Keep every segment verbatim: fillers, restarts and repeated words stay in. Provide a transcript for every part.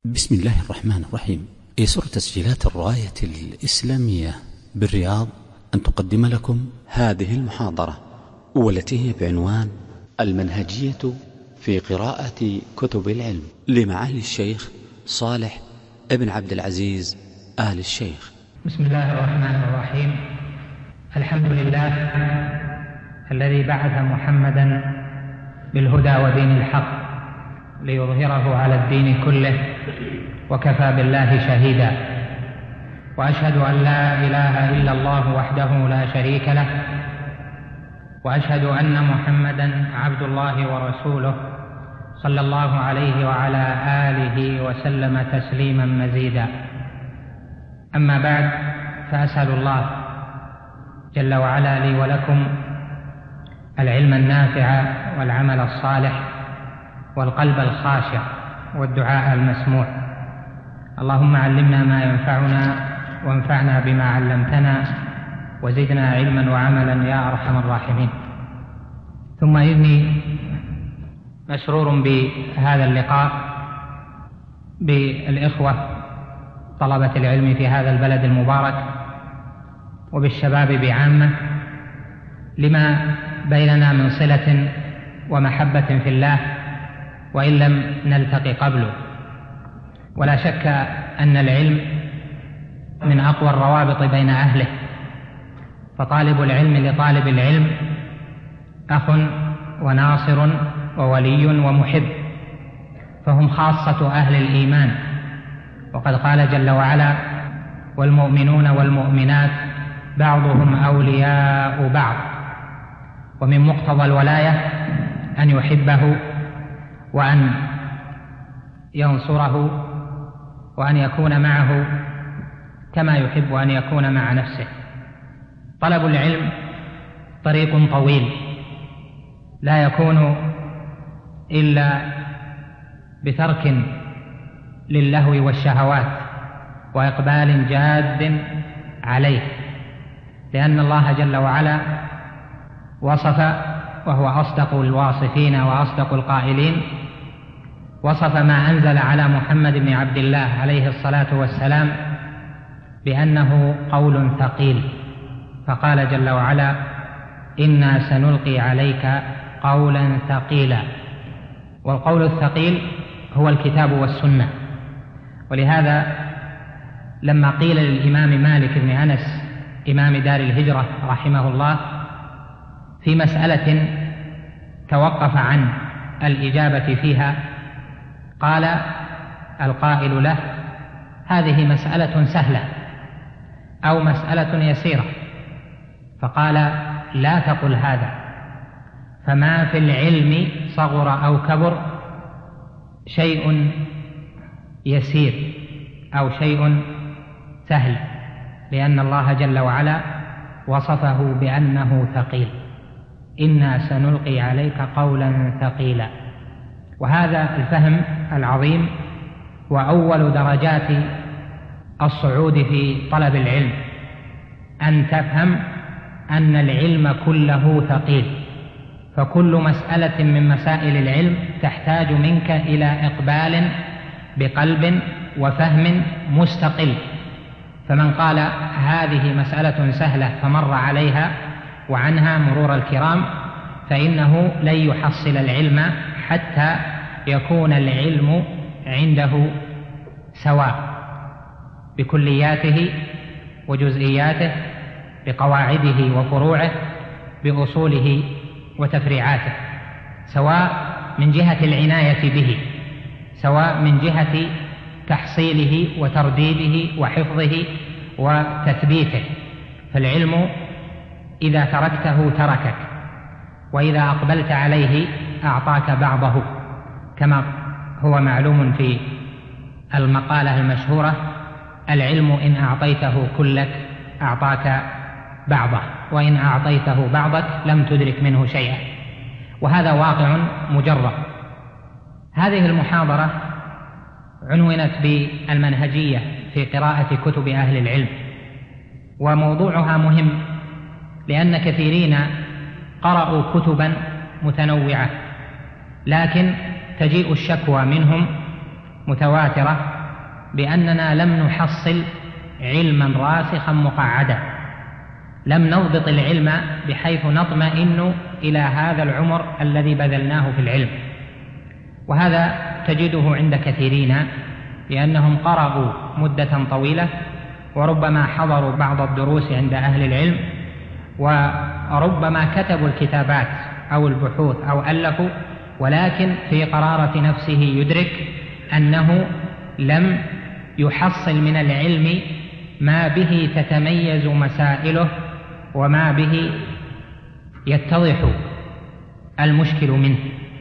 بسم الله الرحمن الرحيم. يسر تسجيلات الراية الإسلامية بالرياض أن تقدم لكم هذه المحاضرة، والتي هي بعنوان المنهجية في قراءة كتب العلم لمعالي الشيخ صالح ابن عبد العزيز آل الشيخ. بسم الله الرحمن الرحيم. الحمد لله الذي بعث محمدا بالهدى ودين الحق ليظهره على الدين كله، وكفى بالله شهيدا. وأشهد أن لا إله إلا الله وحده لا شريك له، وأشهد أن محمدا عبد الله ورسوله صلى الله عليه وعلى آله وسلم تسليما مزيدا. أما بعد، فأسأل الله جل وعلا لي ولكم العلم النافع والعمل الصالح والقلب الخاشع والدعاء المسموع. اللهم علمنا ما ينفعنا وانفعنا بما علمتنا وزدنا علما وعملا يا أرحم الراحمين. ثم إني مسرور بهذا اللقاء بالإخوة طلبة العلم في هذا البلد المبارك وبالشباب بعامة، لما بيننا من صلة ومحبة في الله وإن لم نلتقي قبله. ولا شك أن العلم من أقوى الروابط بين أهله، فطالب العلم لطالب العلم أخ وناصر وولي ومحب، فهم خاصة أهل الإيمان. وقد قال جل وعلا: والمؤمنون والمؤمنات بعضهم أولياء بعض. ومن مقتضى الولاية أن يحبه وأن ينصره وأن يكون معه كما يحب أن يكون مع نفسه. طلب العلم طريق طويل لا يكون إلا بترك للهو والشهوات وإقبال جاد عليه، لأن الله جل وعلا وصف، وهو أصدق الواصفين وأصدق القائلين، وصف ما أنزل على محمد بن عبد الله عليه الصلاة والسلام بأنه قول ثقيل، فقال جل وعلا: إنا سنلقي عليك قولا ثقيلا. والقول الثقيل هو الكتاب والسنة. ولهذا لما قيل للإمام مالك بن أنس إمام دار الهجرة رحمه الله في مسألة توقف عن الإجابة فيها، قال القائل له: هذه مسألة سهلة أو مسألة يسيرة. فقال: لا تقل هذا، فما في العلم صغر أو كبر شيء يسير أو شيء سهل، لأن الله جل وعلا وصفه بأنه ثقيل. إنا سنلقي عليك قولا ثقيلا. وهذا الفهم العظيم وأول درجات الصعود في طلب العلم، أن تفهم أن العلم كله ثقيل، فكل مسألة من مسائل العلم تحتاج منك إلى إقبال بقلب وفهم مستقل. فمن قال هذه مسألة سهلة فمر عليها وعنها مرور الكرام، فإنه لن يحصل العلم حتى يكون العلم عنده سواء بكلياته وجزئياته، بقواعده وفروعه، بأصوله وتفريعاته، سواء من جهة العناية به، سواء من جهة تحصيله وترديده وحفظه وتثبيته. فالعلم إذا تركته تركك، وإذا أقبلت عليه أعطاك بعضه، كما هو معلوم في المقالة المشهورة: العلم إن أعطيته كلك أعطاك بعضه، وإن أعطيته بعضك لم تدرك منه شيئا. وهذا واقع مجرد. هذه المحاضرة عنونت بالمنهجية في قراءة كتب أهل العلم، وموضوعها مهم، لأن كثيرين قرأوا كتبا متنوعة، لكن تجيء الشكوى منهم متواترة بأننا لم نحصل علما راسخا مقعدا، لم نضبط العلم بحيث نطمئن إلى هذا العمر الذي بذلناه في العلم. وهذا تجده عند كثيرين، لأنهم قرأوا مدة طويلة وربما حضروا بعض الدروس عند أهل العلم، وربما كتبوا الكتابات أو البحوث أو ألفوا، ولكن في قرارة نفسه يدرك أنه لم يحصل من العلم ما به تتميز مسائله وما به يتضح المشكل منه.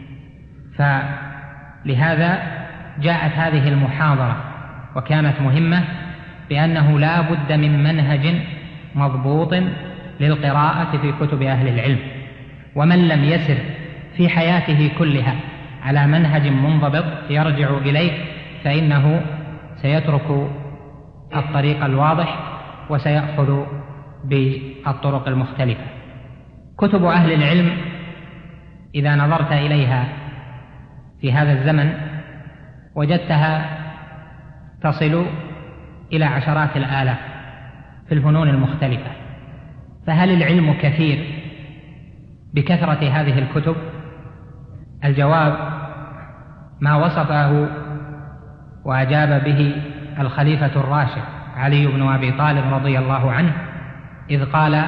فلهذا جاءت هذه المحاضرة وكانت مهمة، بأنه لا بد من منهج مضبوط للقراءة في كتب أهل العلم، ومن لم يسر في حياته كلها على منهج منضبط يرجع إليه فإنه سيترك الطريق الواضح وسيأخذ بالطرق المختلفة. كتب أهل العلم إذا نظرت إليها في هذا الزمن وجدتها تصل إلى عشرات الآلاف في الفنون المختلفة. فهل العلم كثير بكثرة هذه الكتب؟ الجواب ما وصفه وأجاب به الخليفة الراشد علي بن أبي طالب رضي الله عنه، إذ قال: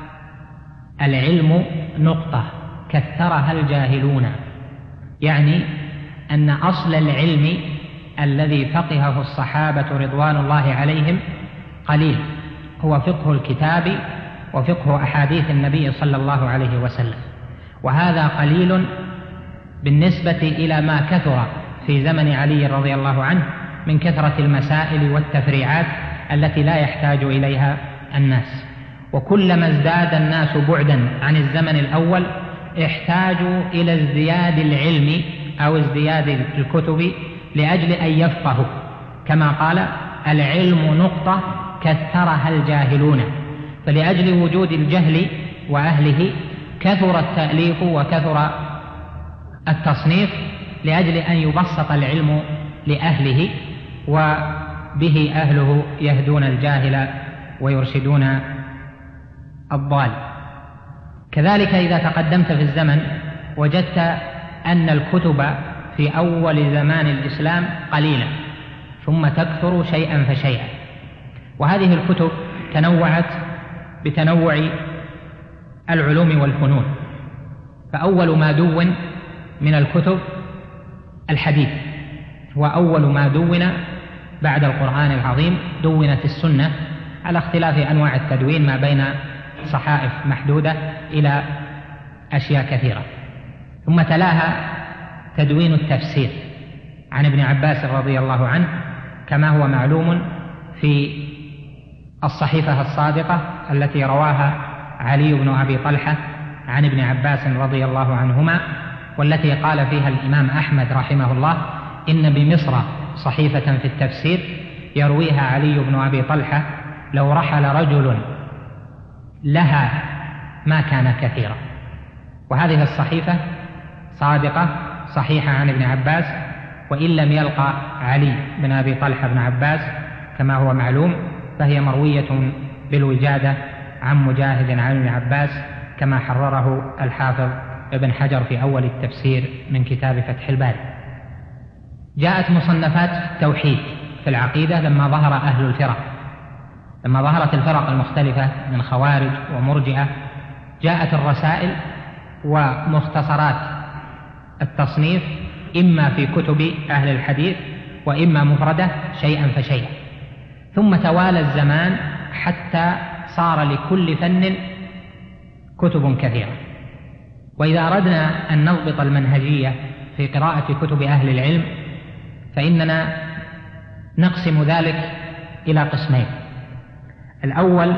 العلم نقطة كثرها الجاهلون، يعني أن أصل العلم الذي فقهه الصحابة رضوان الله عليهم قليل، هو فقه الكتاب وفقه أحاديث النبي صلى الله عليه وسلم، وهذا قليل بالنسبة إلى ما كثر في زمن علي رضي الله عنه من كثرة المسائل والتفريعات التي لا يحتاج إليها الناس. وكلما ازداد الناس بعدا عن الزمن الأول احتاجوا إلى ازدياد العلم أو ازدياد الكتب لأجل أن يفقهوا، كما قال: العلم نقطة كثرها الجاهلون. فلأجل وجود الجهل وأهله كثر التأليف وكثر التصنيف لأجل أن يبسط العلم لأهله، وبه أهله يهدون الجاهل ويرشدون الضال. كذلك إذا تقدمت في الزمن وجدت أن الكتب في أول زمان الإسلام قليلة ثم تكثر شيئا فشيئا، وهذه الكتب تنوعت بتنوع العلوم والفنون. فأول ما دون من الكتب الحديث، وأول ما دون بعد القرآن العظيم دونت السنة، على اختلاف أنواع التدوين ما بين صحائف محدودة إلى أشياء كثيرة. ثم تلاها تدوين التفسير عن ابن عباس رضي الله عنه، كما هو معلوم في الصحيفة الصادقة التي رواها علي بن أبي طلحة عن ابن عباس رضي الله عنهما، والتي قال فيها الإمام أحمد رحمه الله: إن بمصر صحيفة في التفسير يرويها علي بن أبي طلحة لو رحل رجل لها ما كان كثيرا. وهذه الصحيفة صادقة صحيحة عن ابن عباس، وإن لم يلقى علي بن أبي طلحة بن عباس كما هو معلوم فهي مروية بالوجادة عن مجاهد عن ابن عباس، كما حرره الحافظ ابن حجر في أول التفسير من كتاب فتح الباري. جاءت مصنفات التوحيد في العقيدة لما ظهر أهل الفرق، لما ظهرت الفرق المختلفة من خوارج ومرجئة، جاءت الرسائل ومختصرات التصنيف إما في كتب أهل الحديث وإما مفردة شيئا فشيئا. ثم توالى الزمان حتى صار لكل فن كتب كثيرة. وإذا أردنا أن نضبط المنهجية في قراءة كتب أهل العلم فإننا نقسم ذلك إلى قسمين: الأول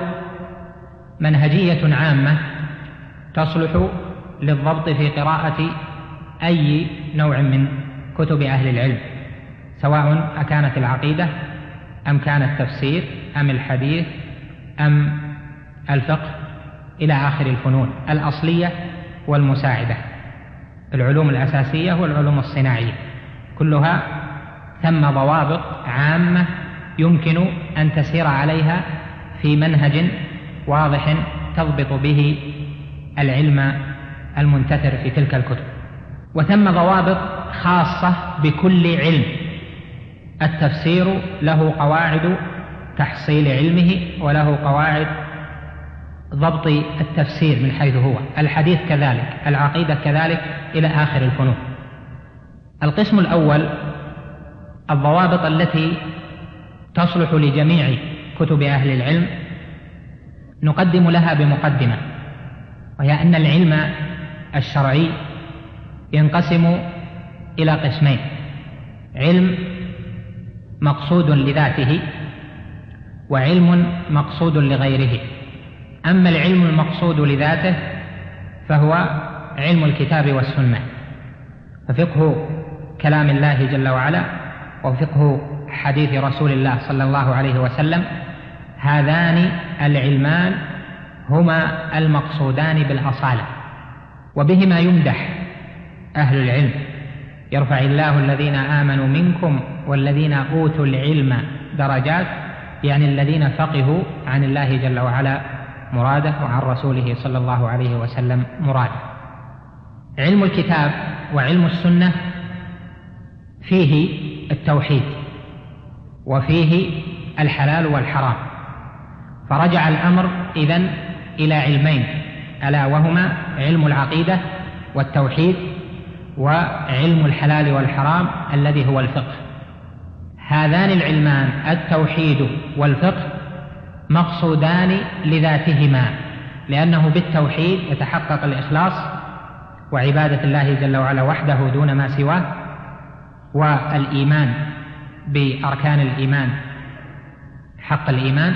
منهجية عامة تصلح للضبط في قراءة أي نوع من كتب أهل العلم، سواء أكانت العقيدة أم كان التفسير أم الحديث أم الفقه إلى آخر الفنون الأصلية والمساعدة، العلوم الأساسية والعلوم الصناعية، كلها ثم ضوابط عامة يمكن أن تسير عليها في منهج واضح تضبط به العلم المنتثر في تلك الكتب. وثم ضوابط خاصة بكل علم. التفسير له قواعد تحصيل علمه وله قواعد ضبط التفسير من حيث هو، الحديث كذلك، العقيدة كذلك، إلى آخر الفنون. القسم الأول الضوابط التي تصلح لجميع كتب أهل العلم، نقدم لها بمقدمة، وهي أن العلم الشرعي ينقسم إلى قسمين: علم مقصود لذاته وعلم مقصود لغيره. أما العلم المقصود لذاته فهو علم الكتاب والسنة، ففقه كلام الله جل وعلا وفقه حديث رسول الله صلى الله عليه وسلم، هذان العلمان هما المقصودان بالأصالة، وبهما يمدح أهل العلم: يرفع الله الذين آمنوا منكم والذين أوتوا العلم درجات، يعني الذين فقهوا عن الله جل وعلا مراده وعن رسوله صلى الله عليه وسلم مراده. علم الكتاب وعلم السنة فيه التوحيد وفيه الحلال والحرام، فرجع الأمر إذن إلى علمين، ألا وهما علم العقيدة والتوحيد وعلم الحلال والحرام الذي هو الفقه. هذان العلمان التوحيد والفقه مقصودان لذاتهما، لأنه بالتوحيد يتحقق الإخلاص وعبادة الله جل وعلا وحده دون ما سواه، والإيمان بأركان الإيمان حق الإيمان،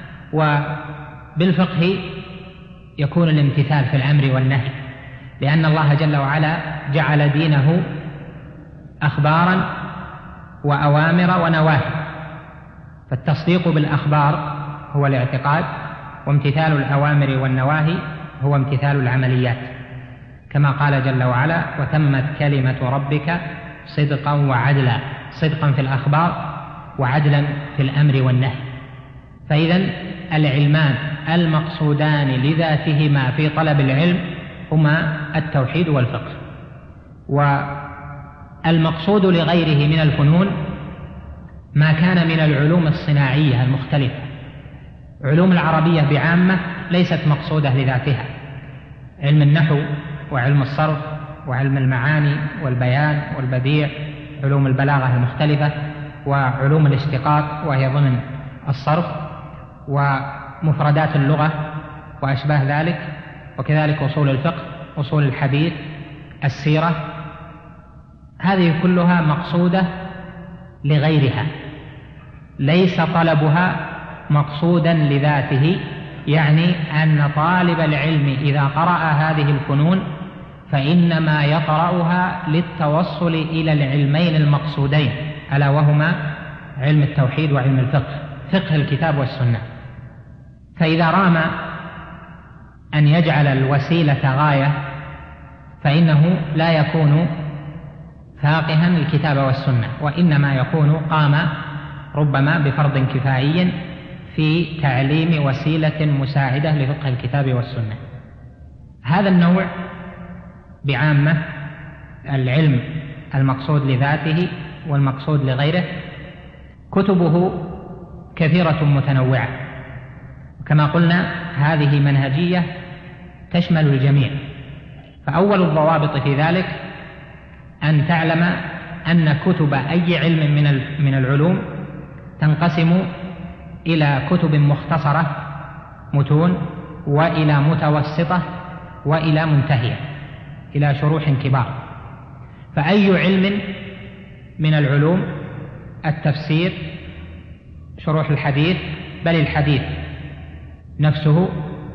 وبالفقه يكون الامتثال في الأمر والنهي، لأن الله جل وعلا جعل دينه أخبارا وأوامر ونواهي، فالتصديق بالأخبار هو الاعتقاد، وامتثال الأوامر والنواهي هو امتثال العمليات، كما قال جل وعلا: وتمت كلمة ربك صدقا وعدلا، صدقا في الأخبار وعدلا في الأمر والنهي. فإذن العلمان المقصودان لذاتهما في طلب العلم هما التوحيد والفقه. والمقصود لغيره من الفنون ما كان من العلوم الصناعية المختلفة. علوم العربية بعامة ليست مقصودة لذاتها، علم النحو وعلم الصرف وعلم المعاني والبيان والبديع، علوم البلاغة المختلفة، وعلوم الاشتقاق وهي ضمن الصرف، ومفردات اللغة وأشباه ذلك، وكذلك أصول الفقه، أصول الحديث، السيرة، هذه كلها مقصودة لغيرها، ليس طلبها مقصودا لذاته. يعني أن طالب العلم إذا قرأ هذه الفنون فإنما يقرأها للتوصل إلى العلمين المقصودين، ألا وهما علم التوحيد وعلم الفقه، فقه الكتاب والسنة. فإذا رام أن يجعل الوسيلة غاية فإنه لا يكون فاقها الكتاب والسنة، وإنما يكون قام ربما بفرض كفائي في تعليم وسيلة مساعدة لفقه الكتاب والسنة. هذا النوع بعامة العلم المقصود لذاته والمقصود لغيره كتبه كثيرة متنوعة، وكما قلنا هذه منهجية تشمل الجميع. فأول الضوابط في ذلك أن تعلم أن كتب أي علم من العلوم تنقسم إلى كتب مختصرة متون، وإلى متوسطة، وإلى منتهية، إلى شروح كبار. فأي علم من العلوم، التفسير، شروح الحديث، بل الحديث نفسه،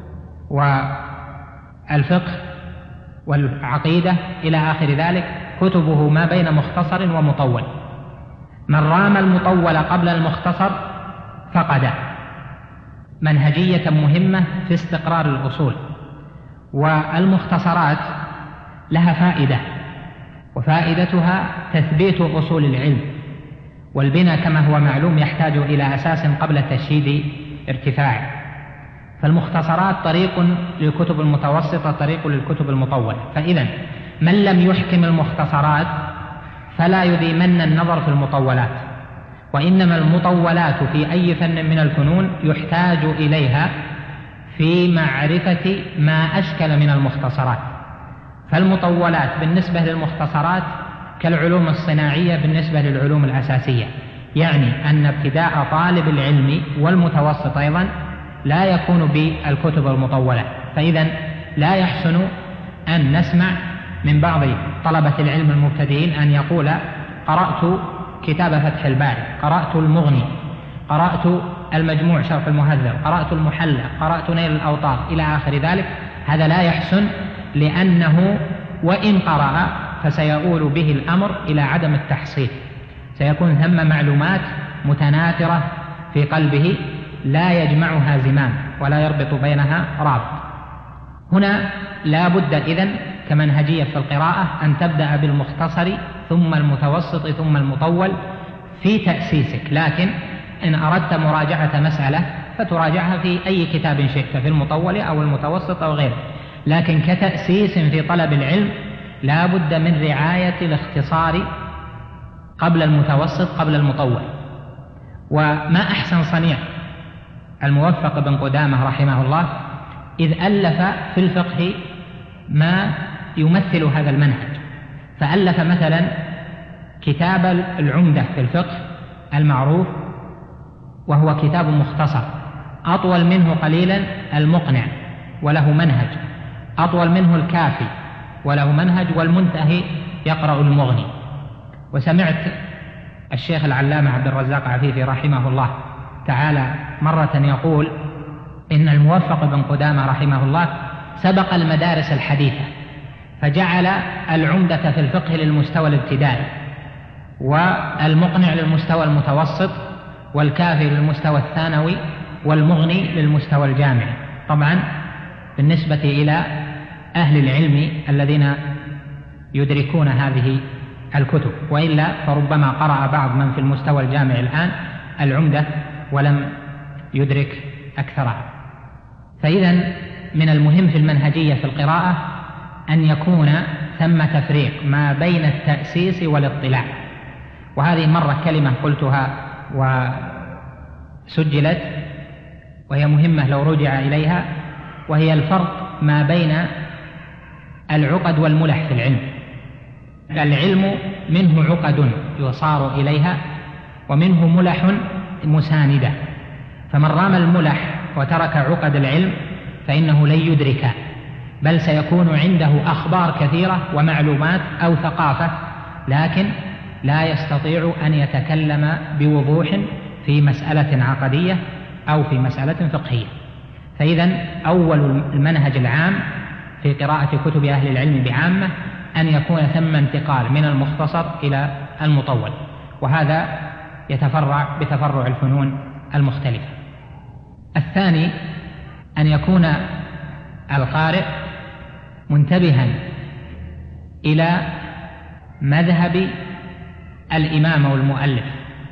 والفقه والعقيدة إلى آخر ذلك، كتبه ما بين مختصر ومطول. من رام المطول قبل المختصر فقد منهجية مهمة في استقرار الأصول. والمختصرات لها فائدة، وفائدتها تثبيت أصول العلم والبناء كما هو معلوم يحتاج إلى أساس قبل تشييد ارتفاعه. فالمختصرات طريق للكتب المتوسطة، طريق للكتب المطولة. فإذا من لم يحكم المختصرات فلا يديمن النظر في المطولات، وإنما المطولات في أي فن من الفنون يحتاج إليها في معرفة ما أشكل من المختصرات. فالمطولات بالنسبة للمختصرات كالعلوم الصناعية بالنسبة للعلوم الأساسية، يعني أن ابتداء طالب العلم والمتوسط أيضا لا يكون بالكتب المطولة. فإذا لا يحسن أن نسمع من بعض طلبة العلم المبتدئين أن يقول قرأت كتاب فتح الباري، قرأت المغني، قرأت المجموع شرح المهذب، قرأت المحلى، قرأت نيل الأوطار إلى آخر ذلك. هذا لا يحسن، لأنه وإن قرأ فسيؤول به الأمر إلى عدم التحصيل، سيكون ثم معلومات متناثرة في قلبه لا يجمعها زمام ولا يربط بينها رابط. هنا لا بد إذن كمنهجية في القراءة أن تبدأ بالمختصر ثم المتوسط ثم المطول في تأسيسك، لكن إن أردت مراجعة مسألة فتراجعها في أي كتاب شئت، في المطول أو المتوسط أو غيره. لكن كتأسيس في طلب العلم لا بد من رعاية الاختصار قبل المتوسط قبل المطول. وما أحسن صنيع الموفق بن قدامة رحمه الله إذ ألف في الفقه ما يمثل هذا المنهج، فألف مثلا كتاب العمدة في الفقه المعروف، وهو كتاب مختصر، أطول منه قليلا المقنع وله منهج، أطول منه الكافي وله منهج، والمنتهي يقرأ المغني. وسمعت الشيخ العلامة عبد الرزاق عفيفي رحمه الله تعالى مرة يقول إن الموفق بن قدامة رحمه الله سبق المدارس الحديثة فجعل العمدة في الفقه للمستوى الابتدائي، والمقنع للمستوى المتوسط، والكافي للمستوى الثانوي، والمغني للمستوى الجامعي. طبعا بالنسبة إلى أهل العلم الذين يدركون هذه الكتب، وإلا فربما قرأ بعض من في المستوى الجامعي الآن العمدة ولم يدرك أكثرها. فإذا من المهم في المنهجية في القراءة أن يكون ثم تفريق ما بين التأسيس والاطلاع. وهذه مرة كلمة قلتها وسجلت وهي مهمة لو رجع إليها، وهي الفرق ما بين العقد والملح في العلم. العلم منه عقد يصار إليها ومنه ملح مساندة، فمن رام الملح وترك عقد العلم فإنه لن يدرك، بل سيكون عنده أخبار كثيرة ومعلومات أو ثقافة، لكن لا يستطيع أن يتكلم بوضوح في مسألة عقدية أو في مسألة فقهية. فإذا أول المنهج العام في قراءة كتب أهل العلم بعامة أن يكون ثم انتقال من المختصر إلى المطول، وهذا يتفرع بتفرع الفنون المختلفة. الثاني أن يكون القارئ منتبها إلى مذهب الإمام والمؤلف.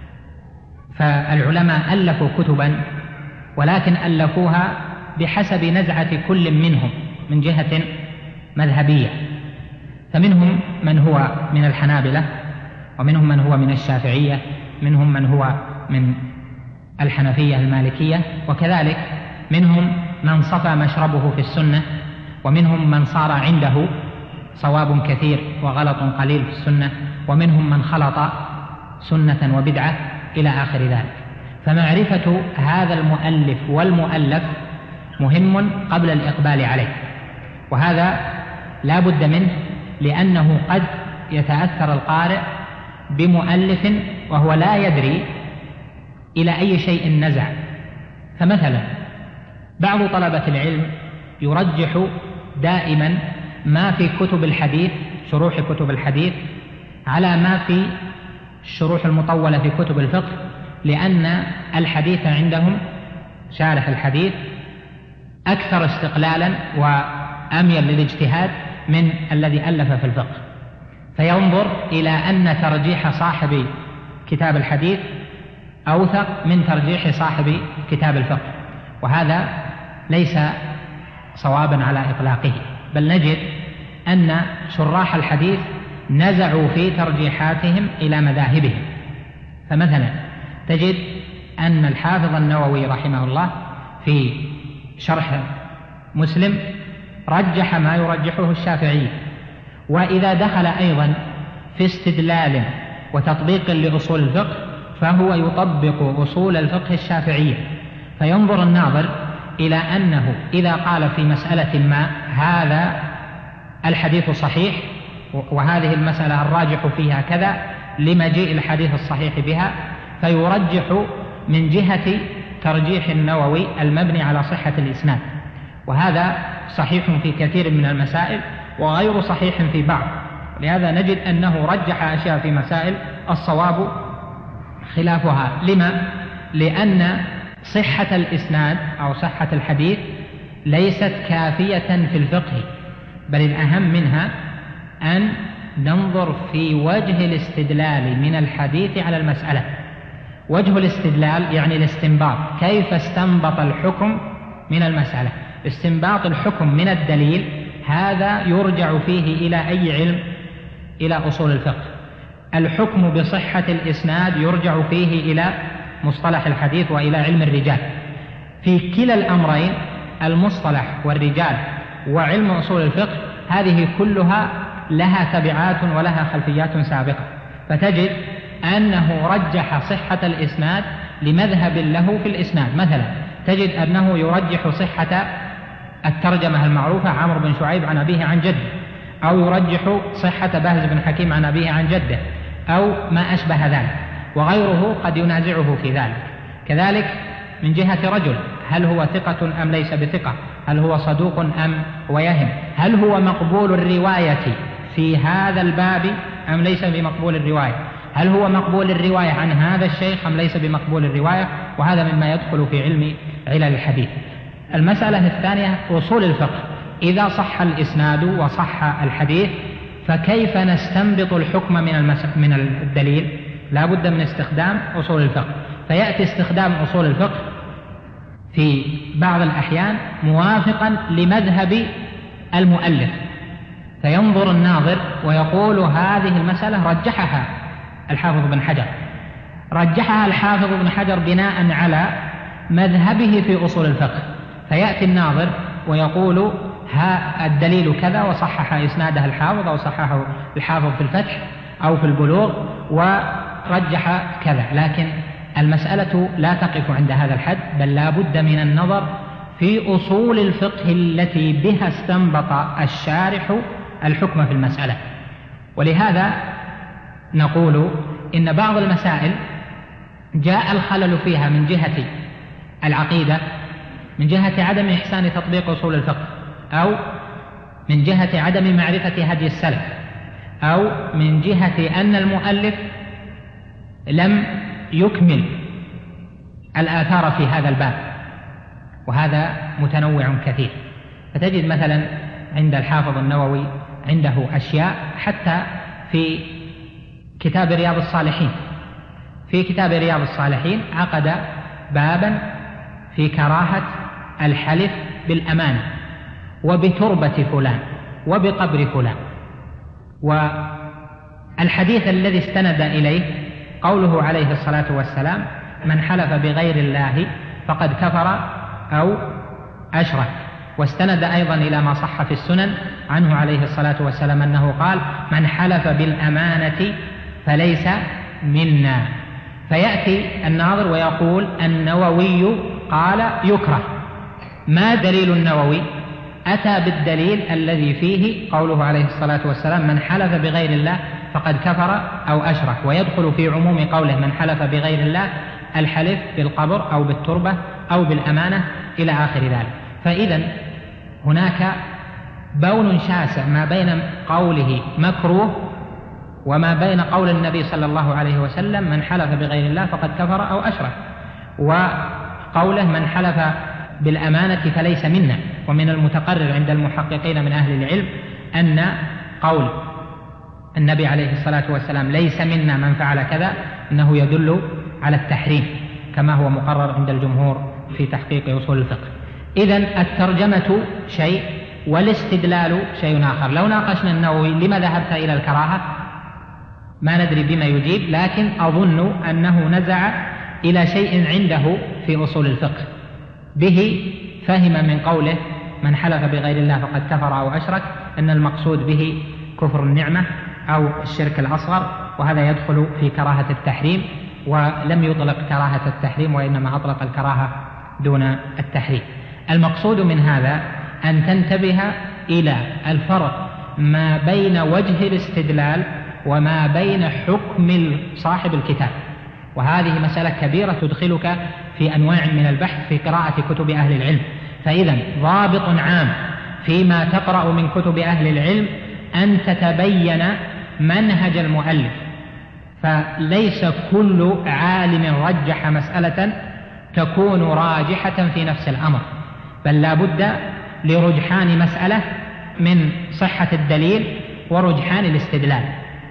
فالعلماء ألفوا كتبا ولكن ألفوها بحسب نزعة كل منهم من جهة مذهبية، فمنهم من هو من الحنابلة، ومنهم من هو من الشافعية، منهم من هو من الحنفية المالكية، وكذلك منهم من صفى مشربه في السنة، ومنهم من صار عنده صواب كثير وغلط قليل في السنة، ومنهم من خلط سنة وبدعة إلى آخر ذلك. فمعرفة هذا المؤلف والمؤلف مهم قبل الإقبال عليه، وهذا لا بد منه، لأنه قد يتأثر القارئ بمؤلف وهو لا يدري إلى أي شيء نزع. فمثلا بعض طلبة العلم يرجح دائما ما في كتب الحديث، شروح كتب الحديث، على ما في الشروح المطولة في كتب الفقه، لأن الحديث عندهم شارح الحديث أكثر استقلالا وأميل للاجتهاد من الذي ألف في الفقه، فينظر إلى أن ترجيح صاحب كتاب الحديث أوثق من ترجيح صاحب كتاب الفقه، وهذا ليس صوابا على إطلاقه، بل نجد أن شراح الحديث نزعوا في ترجيحاتهم إلى مذاهبهم. فمثلا تجد أن الحافظ النووي رحمه الله في شرح مسلم رجح ما يرجحه الشافعي، وإذا دخل أيضا في استدلال وتطبيق لأصول الفقه فهو يطبق أصول الفقه الشافعية، فينظر الناظر إلى أنه إذا قال في مسألة ما هذا الحديث صحيح وهذه المسألة الراجح فيها كذا لمجيء الحديث الصحيح بها، فيرجح من جهة ترجيح النووي المبني على صحة الإسناد، وهذا صحيح في كثير من المسائل وغير صحيح في بعض. لهذا نجد أنه رجح أشياء في مسائل الصواب خلافها. لما؟ لأن صحة الإسناد أو صحة الحديث ليست كافية في الفقه، بل الأهم منها أن ننظر في وجه الاستدلال من الحديث على المسألة. وجه الاستدلال يعني الاستنباط، كيف استنبط الحكم من المسألة. استنباط الحكم من الدليل هذا يرجع فيه إلى أي علم؟ إلى أصول الفقه. الحكم بصحة الإسناد يرجع فيه إلى مصطلح الحديث وإلى علم الرجال. في كلا الأمرين المصطلح والرجال وعلم أصول الفقه هذه كلها لها تبعات ولها خلفيات سابقة، فتجد أنه رجح صحة الإسناد لمذهب له في الإسناد. مثلا تجد أنه يرجح صحة الترجمة المعروفة عمرو بن شعيب عن أبيه عن جده، أو يرجح صحة باهز بن حكيم عن أبيه عن جده، أو ما أشبه ذلك، وغيره قد ينازعه في ذلك. كذلك من جهة رجل، هل هو ثقة أم ليس بثقة؟ هل هو صدوق أم ويهم؟ هل هو مقبول الرواية في هذا الباب أم ليس بمقبول الرواية؟ هل هو مقبول الرواية عن هذا الشيخ أم ليس بمقبول الرواية؟ وهذا مما يدخل في علم علل الحديث. المسألة الثانية أصول الفقه. إذا صح الإسناد وصح الحديث فكيف نستنبط الحكم من, المس... من الدليل؟ لا بد من استخدام أصول الفقه. فيأتي استخدام أصول الفقه في بعض الأحيان موافقا لمذهب المؤلف، فينظر الناظر ويقول هذه المسألة رجحها الحافظ بن حجر، رجحها الحافظ بن حجر بناء على مذهبه في أصول الفقه. فيأتي الناظر ويقول ها الدليل كذا وصحح إسنادها الحافظ أو صححه الحافظ في الفتح أو في البلوغ ورجح كذا. لكن المسألة لا تقف عند هذا الحد، بل لا بد من النظر في أصول الفقه التي بها استنبط الشارح الحكم في المسألة. ولهذا نقول إن بعض المسائل جاء الخلل فيها من جهة العقيدة، من جهة عدم إحسان تطبيق أصول الفقه، أو من جهة عدم معرفة هدي السلف، أو من جهة أن المؤلف لم يكمل الآثار في هذا الباب، وهذا متنوع كثير. فتجد مثلا عند الحافظ النووي عنده أشياء حتى في كتاب رياض الصالحين. في كتاب رياض الصالحين عقد بابا في كراهة الحلف بالأمانة وبتربة فلان وبقبر فلان، والحديث الذي استند إليه قوله عليه الصلاة والسلام من حلف بغير الله فقد كفر أو أشرك. واستند أيضا إلى ما صح في السنن عنه عليه الصلاة والسلام أنه قال من حلف بالأمانة فليس منا. فيأتي الناظر ويقول النووي قال يكره. ما دليل النووي؟ أتى بالدليل الذي فيه قوله عليه الصلاة والسلام من حلف بغير الله فقد كفر أو أشرك، ويدخل في عموم قوله من حلف بغير الله الحلف بالقبر أو بالتربة أو بالأمانة إلى آخر ذلك. فإذا هناك بون شاسع ما بين قوله مكروه وما بين قول النبي صلى الله عليه وسلم من حلف بغير الله فقد كفر أو أشرك، وقوله من حلف بالأمانة فليس منا. ومن المتقرر عند المحققين من أهل العلم أن قول النبي عليه الصلاة والسلام ليس منا من فعل كذا، إنه يدل على التحريم كما هو مقرر عند الجمهور في تحقيق أصول الفقه. إذن الترجمة شيء والاستدلال شيء آخر. لو ناقشنا النووي لما ذهبت إلى الكراهة ما ندري بما يجيب، لكن أظن أنه نزع إلى شيء عنده في أصول الفقه به فهم من قوله من حلف بغير الله فقد كفر أو أشرك أن المقصود به كفر النعمة أو الشرك الأصغر، وهذا يدخل في كراهة التحريم، ولم يطلق كراهة التحريم وإنما أطلق الكراهة دون التحريم. المقصود من هذا أن تنتبه إلى الفرق ما بين وجه الاستدلال وما بين حكم صاحب الكتاب، وهذه مسألة كبيرة تدخلك في أنواع من البحث في قراءة كتب أهل العلم. فإذا ضابط عام فيما تقرأ من كتب أهل العلم أن تتبين منهج المؤلف، فليس كل عالم رجح مسألة تكون راجحة في نفس الأمر، بل لا بد لرجحان مسألة من صحة الدليل ورجحان الاستدلال.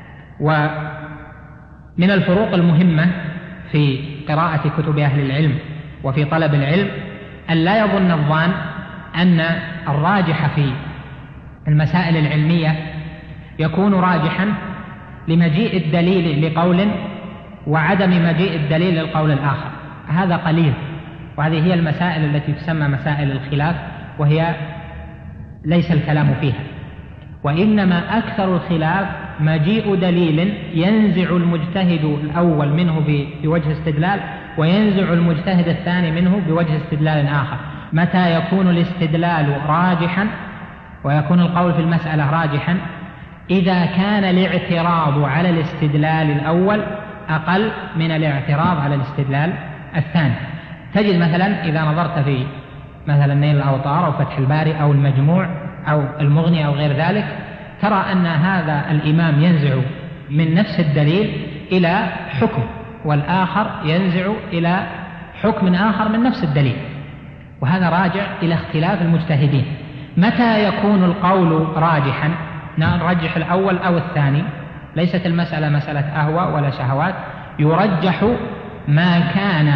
ومن الفروق المهمة في قراءة كتب أهل العلم وفي طلب العلم أن لا يظن الظان أن الراجح في المسائل العلمية يكون راجحا لمجيء الدليل لقول وعدم مجيء الدليل للقول الآخر، هذا قليل، وهذه هي المسائل التي تسمى مسائل الخلاف، وهي ليس الكلام فيها، وإنما أكثر الخلاف مجيء دليل ينزع المجتهد الأول منه بوجه استدلال وينزع المجتهد الثاني منه بوجه استدلال آخر. متى يكون الاستدلال راجحا ويكون القول في المسألة راجحا؟ إذا كان الاعتراض على الاستدلال الأول أقل من الاعتراض على الاستدلال الثاني. تجد مثلا إذا نظرت في مثلا نيل الأوطار أو فتح الباري أو المجموع أو المغني أو غير ذلك، ترى أن هذا الإمام ينزع من نفس الدليل إلى حكم، والآخر ينزع إلى حكم آخر من نفس الدليل، وهذا راجع إلى اختلاف المجتهدين. متى يكون القول راجحا؟ نرجح الأول أو الثاني، ليست المسألة مسألة أهوى ولا شهوات، يرجح ما كان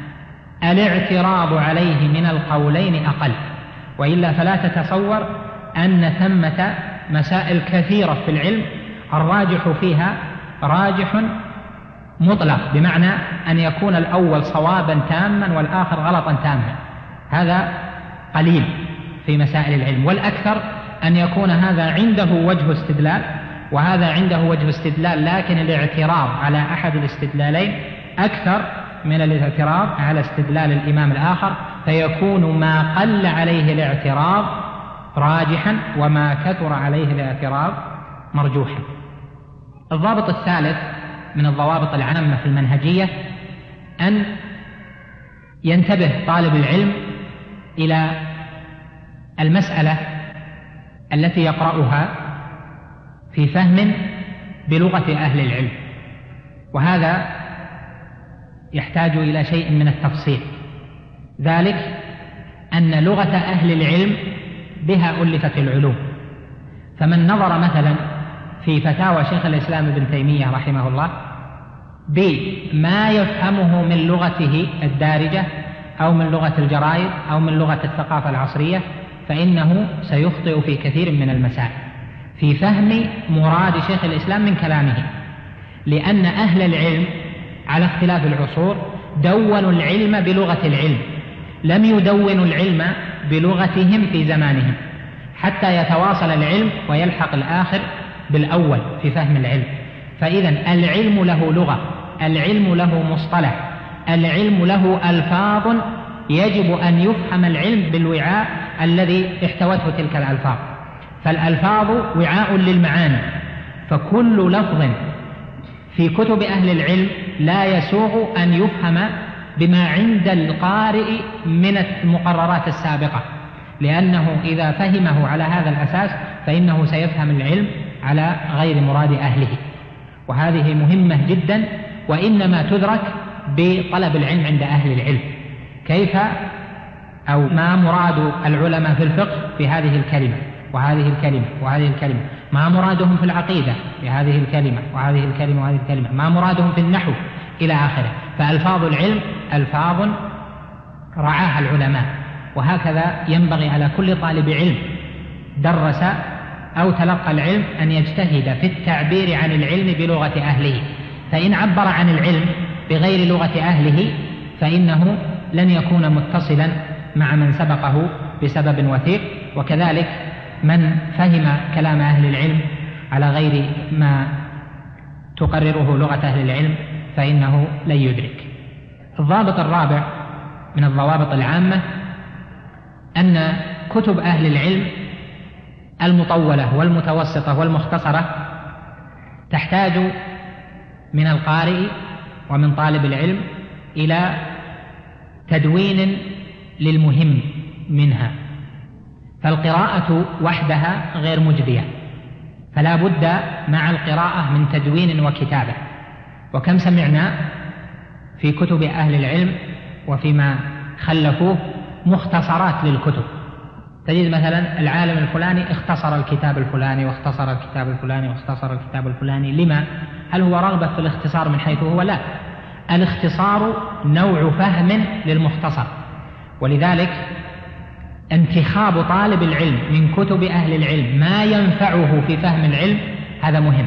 الاعتراض عليه من القولين أقل، وإلا فلا تتصور أن ثمة مسائل كثيرة في العلم الراجح فيها راجح مطلق، بمعنى أن يكون الأول صوابا تاما والآخر غلطا تاما، هذا قليل في مسائل العلم. والأكثر أن يكون هذا عنده وجه استدلال وهذا عنده وجه استدلال، لكن الاعتراض على أحد الاستدلالين أكثر من الاعتراض على استدلال الإمام الآخر، فيكون ما قل عليه الاعتراض راجحا وما كثر عليه الاعتراض مرجوحا. الضابط الثالث من الضوابط العامة في المنهجية أن ينتبه طالب العلم إلى المسألة التي يقرأها في فهم بلغة أهل العلم، وهذا يحتاج إلى شيء من التفصيل، ذلك أن لغة أهل العلم بها ألفت العلوم. فمن نظر مثلا في فتاوى شيخ الإسلام ابن تيمية رحمه الله بما يفهمه من لغته الدارجة أو من لغة الجرائد أو من لغة الثقافة العصرية، فإنه سيخطئ في كثير من المسائل في فهم مراد شيخ الإسلام من كلامه، لأن أهل العلم على اختلاف العصور دونوا العلم بلغة العلم، لم يدونوا العلم بلغتهم في زمانهم، حتى يتواصل العلم ويلحق الآخر بالأول في فهم العلم. فإذا العلم له لغة، العلم له مصطلح، العلم له ألفاظ يجب أن يفهم العلم بالوعاء الذي احتوته تلك الألفاظ، فالألفاظ وعاء للمعاني، فكل لفظ في كتب أهل العلم لا يسوغ أن يفهم بما عند القارئ من المقررات السابقة، لأنه إذا فهمه على هذا الأساس فإنه سيفهم العلم على غير مراد أهله، وهذه مهمة جدا، وإنما تدرك بطلب العلم عند أهل العلم. كيف أو ما مراد العلماء في الفقه في هذه الكلمة وهذه الكلمة وهذه الكلمة، ما مرادهم في العقيدة بهذه الكلمة وهذه الكلمة وهذه الكلمة، ما مرادهم في النحو إلى آخره. فألفاظ العلم ألفاظ رعاها العلماء، وهكذا ينبغي على كل طالب علم درس أو تلقى العلم أن يجتهد في التعبير عن العلم بلغة أهله، فإن عبر عن العلم بغير لغة أهله فإنه لن يكون متصلا مع من سبقه بسبب وثيق. وكذلك من فهم كلام أهل العلم على غير ما تقرره لغة أهل العلم فإنه لن يدرك. الضابط الرابع من الضوابط العامة أن كتب أهل العلم المطولة والمتوسطة والمختصرة تحتاج من القارئ ومن طالب العلم إلى تدوين للمهم منها، فالقراءة وحدها غير مجدية، فلا بد مع القراءة من تدوين وكتابة. وكم سمعنا في كتب أهل العلم وفيما خلفوه مختصرات للكتب، تجد مثلا العالم الفلاني اختصر الكتاب الفلاني واختصر الكتاب الفلاني واختصر الكتاب الفلاني. لما؟ هل هو رغبة في الاختصار من حيث هو؟ لا، الاختصار نوع فهم للمختصر، ولذلك انتخاب طالب العلم من كتب أهل العلم ما ينفعه في فهم العلم هذا مهم.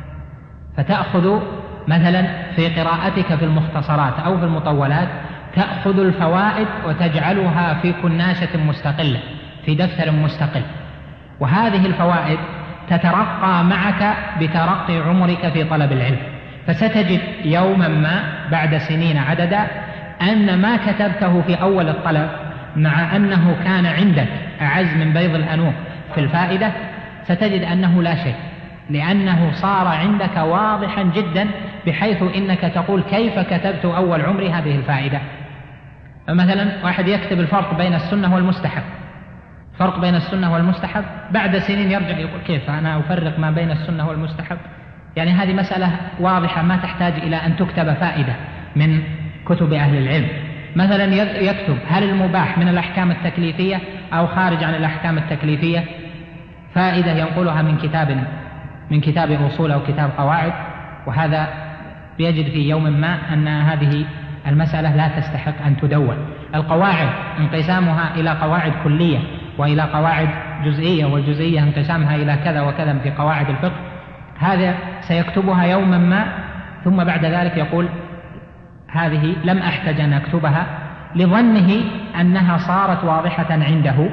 فتأخذ مثلا في قراءتك في المختصرات أو في المطولات تأخذ الفوائد وتجعلها في كناشة مستقلة في دفتر مستقل، وهذه الفوائد تترقى معك بترقي عمرك في طلب العلم، فستجد يوما ما بعد سنين عددا أن ما كتبته في أول الطلب مع أنه كان عندك أعز من بيض الأنوف في الفائدة ستجد أنه لا شيء، لأنه صار عندك واضحا جدا بحيث إنك تقول كيف كتبت أول عمري هذه الفائدة. فمثلا واحد يكتب الفرق بين السنة والمستحب، فرق بين السنة والمستحب، بعد سنين يرجع يقول كيف أنا أفرق ما بين السنة والمستحب؟ يعني هذه مسألة واضحة ما تحتاج إلى أن تكتب فائدة من كتب أهل العلم. مثلا يكتب هل المباح من الأحكام التكليفية أو خارج عن الأحكام التكليفية، فائدة ينقلها من كتاب من كتاب أصول أو كتاب قواعد، وهذا بيجد في يوم ما أن هذه المسألة لا تستحق أن تدون. القواعد انقسامها إلى قواعد كلية وإلى قواعد جزئية، والجزئية انقسامها إلى كذا وكذا في قواعد الفقه، هذا سيكتبها يوما ما ثم بعد ذلك يقول هذه لم أحتج أن أكتبها، لظنه أنها صارت واضحة عنده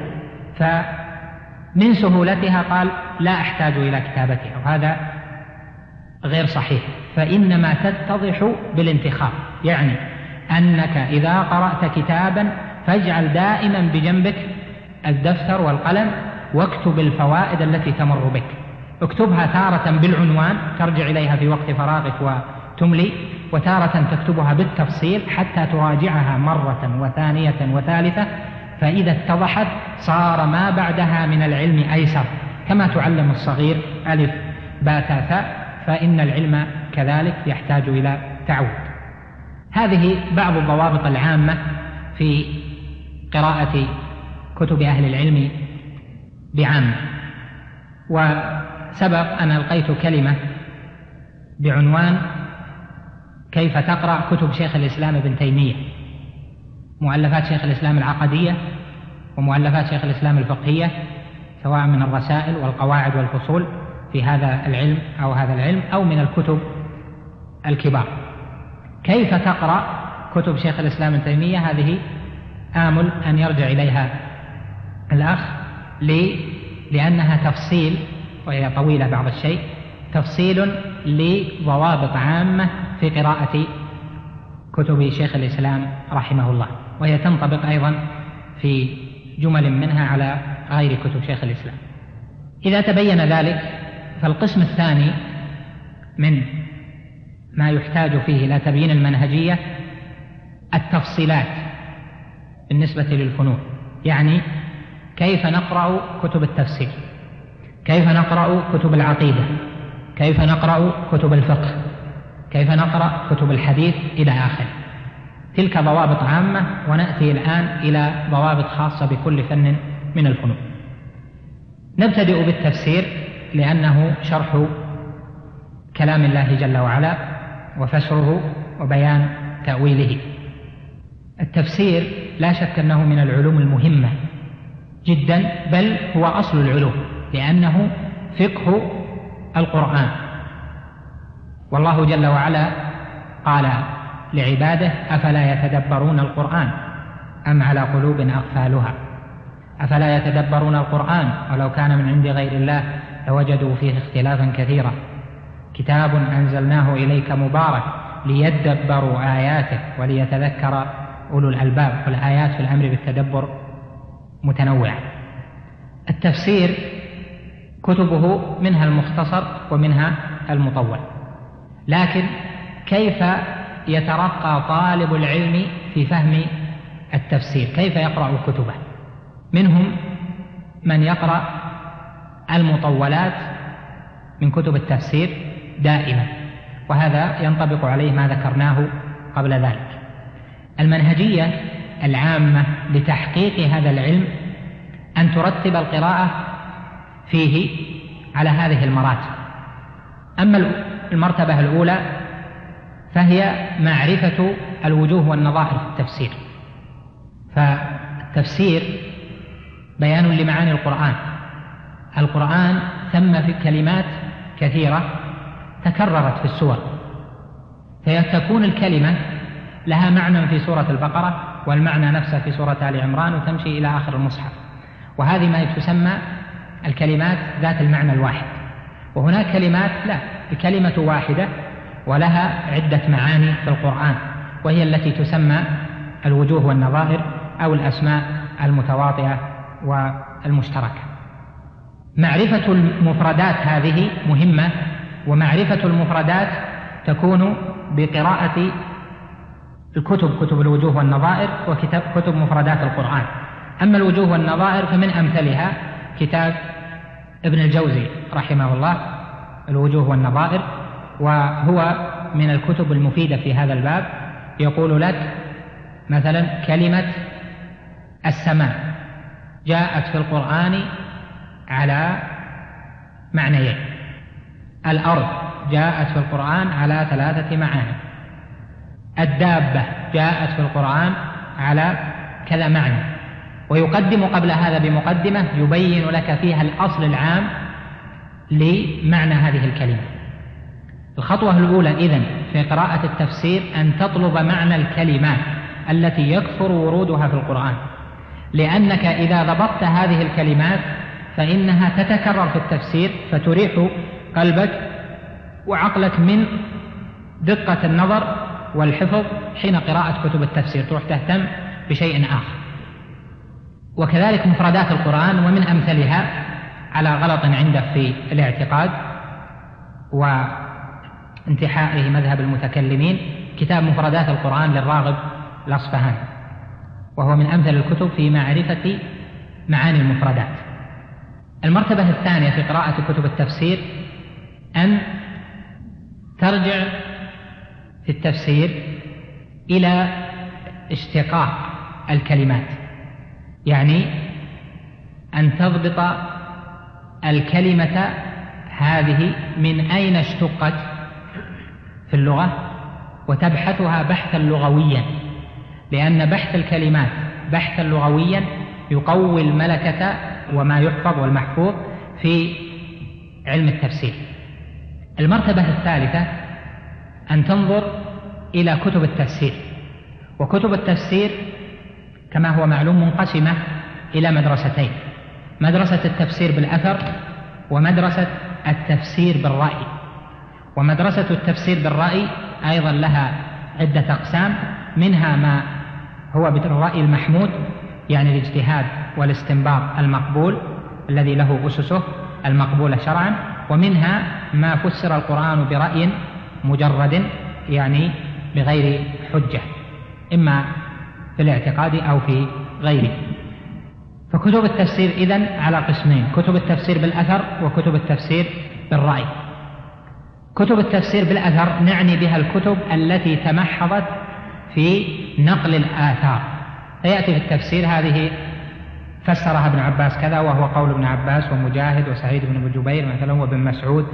فمن سهولتها قال لا أحتاج إلى كتابتها، وهذا غير صحيح. فإنما تتضح بالانتخاب، يعني أنك إذا قرأت كتابا فاجعل دائما بجنبك الدفتر والقلم واكتب الفوائد التي تمر بك، اكتبها تارة بالعنوان ترجع إليها في وقت فراغك وتملي، وتارة تكتبها بالتفصيل حتى تراجعها مرة وثانية وثالثة، فإذا اتضحت صار ما بعدها من العلم أيسر، كما تعلم الصغير ألف باء تاء ثاء، فإن العلم كذلك يحتاج إلى تعود. هذه بعض الضوابط العامة في قراءة كتب أهل العلم بعامة. وسبق أن ألقيت كلمة بعنوان كيف تقرأ كتب شيخ الإسلام ابن تيمية، مؤلفات شيخ الإسلام العقدية ومؤلفات شيخ الإسلام الفقهية، سواء من الرسائل والقواعد والفصول في هذا العلم أو هذا العلم أو من الكتب الكبار. كيف تقرأ كتب شيخ الإسلام ابن تيمية؟ هذه آمل أن يرجع إليها الأخ لي لأنها تفصيل، وهي طويلة بعض الشيء، تفصيل لضوابط عامة في قراءة كتب شيخ الإسلام رحمه الله، وهي تنطبق أيضا في جمل منها على غير كتب شيخ الإسلام. إذا تبين ذلك فالقسم الثاني من ما يحتاج فيه إلى تبيين المنهجية التفصيلات بالنسبة للفنون، يعني كيف نقرأ كتب التفسير، كيف نقرأ كتب العقيدة، كيف نقرأ كتب الفقه، كيف نقرأ كتب الحديث إلى آخره. تلك ضوابط عامة، ونأتي الآن إلى ضوابط خاصة بكل فن من الفنون. نبتدئ بالتفسير لأنه شرح كلام الله جل وعلا وفسره وبيان تأويله. التفسير لا شك أنه من العلوم المهمة جدا، بل هو أصل العلوم، لأنه فقه القرآن. والله جل وعلا قال لعباده: أفلا يتدبرون القرآن أم على قلوب أقفالها. أفلا يتدبرون القرآن ولو كان من عند غير الله لوجدوا فيه اختلافا كثيرا، كتاب أنزلناه إليك مبارك ليدبروا آياته وليتذكر أولو الألباب. والآيات في الأمر بالتدبر متنوعة. التفسير كتبه منها المختصر ومنها المطول، لكن كيف يترقى طالب العلم في فهم التفسير؟ كيف يقرأ كتبه؟ منهم من يقرأ المطولات من كتب التفسير دائما، وهذا ينطبق عليه ما ذكرناه قبل ذلك. المنهجية العامة لتحقيق هذا العلم أن ترتب القراءة فيه على هذه المراتب. أما المرتبة الأولى فهي معرفة الوجوه والنظائر في التفسير. فالتفسير بيان لمعاني القرآن. القرآن ثم في كلمات كثيرة تكررت في السور، فتكون الكلمة لها معنى في سورة البقرة والمعنى نفسه في سورة آل عمران وتمشي إلى آخر المصحف، وهذه ما تسمى الكلمات ذات المعنى الواحد. وهناك كلمات لا، بكلمة واحدة ولها عدة معاني في القرآن، وهي التي تسمى الوجوه والنظائر أو الأسماء المتواطئة والمشتركة. معرفة المفردات هذه مهمة، ومعرفة المفردات تكون بقراءة الكتب، كتب الوجوه والنظائر وكتب مفردات القرآن. أما الوجوه والنظائر فمن أمثلها كتاب ابن الجوزي رحمه الله الوجوه والنظائر، وهو من الكتب المفيدة في هذا الباب. يقول لك مثلا كلمة السماء جاءت في القرآن على معنيين، الأرض جاءت في القرآن على ثلاثة معاني، الدابة جاءت في القرآن على كذا معنى، ويقدم قبل هذا بمقدمة يبين لك فيها الأصل العام لمعنى هذه الكلمة. الخطوة الأولى إذن في قراءة التفسير أن تطلب معنى الكلمات التي يكثر ورودها في القرآن، لأنك إذا ضبطت هذه الكلمات فإنها تتكرر في التفسير فتريح قلبك وعقلك من دقة النظر والحفظ حين قراءة كتب التفسير، تروح تهتم بشيء آخر. وكذلك مفردات القرآن، ومن أمثلها على غلط عنده في الاعتقاد وانتحائه مذهب المتكلمين كتاب مفردات القرآن للراغب الأصفهاني، وهو من أمثل الكتب في معرفة معاني المفردات. المرتبة الثانية في قراءة كتب التفسير أن ترجع في التفسير إلى اشتقاق الكلمات، يعني أن تضبط الكلمة هذه من أين اشتقت في اللغة وتبحثها بحثا لغويا، لأن بحث الكلمات بحثا لغويا يقوي الملكة وما يحفظ والمحفوظ في علم التفسير. المرتبة الثالثة أن تنظر إلى كتب التفسير، وكتب التفسير كما هو معلوم منقسمة إلى مدرستين: مدرسة التفسير بالأثر ومدرسة التفسير بالرأي. ومدرسة التفسير بالرأي أيضا لها عدة أقسام، منها ما هو بالرأي المحمود، يعني الاجتهاد والاستنباط المقبول الذي له أسسه المقبولة شرعا، ومنها ما فسر القرآن برأي مجرد، يعني بغير حجة، إما في الاعتقاد أو في غيره. فكتب التفسير إذن على قسمين: كتب التفسير بالأثر وكتب التفسير بالرأي. كتب التفسير بالأثر نعني بها الكتب التي تمحضت في نقل الآثار، فيأتي في التفسير هذه فسرها ابن عباس كذا وهو قول ابن عباس ومجاهد وسعيد بن جبير مثلا وابن مسعود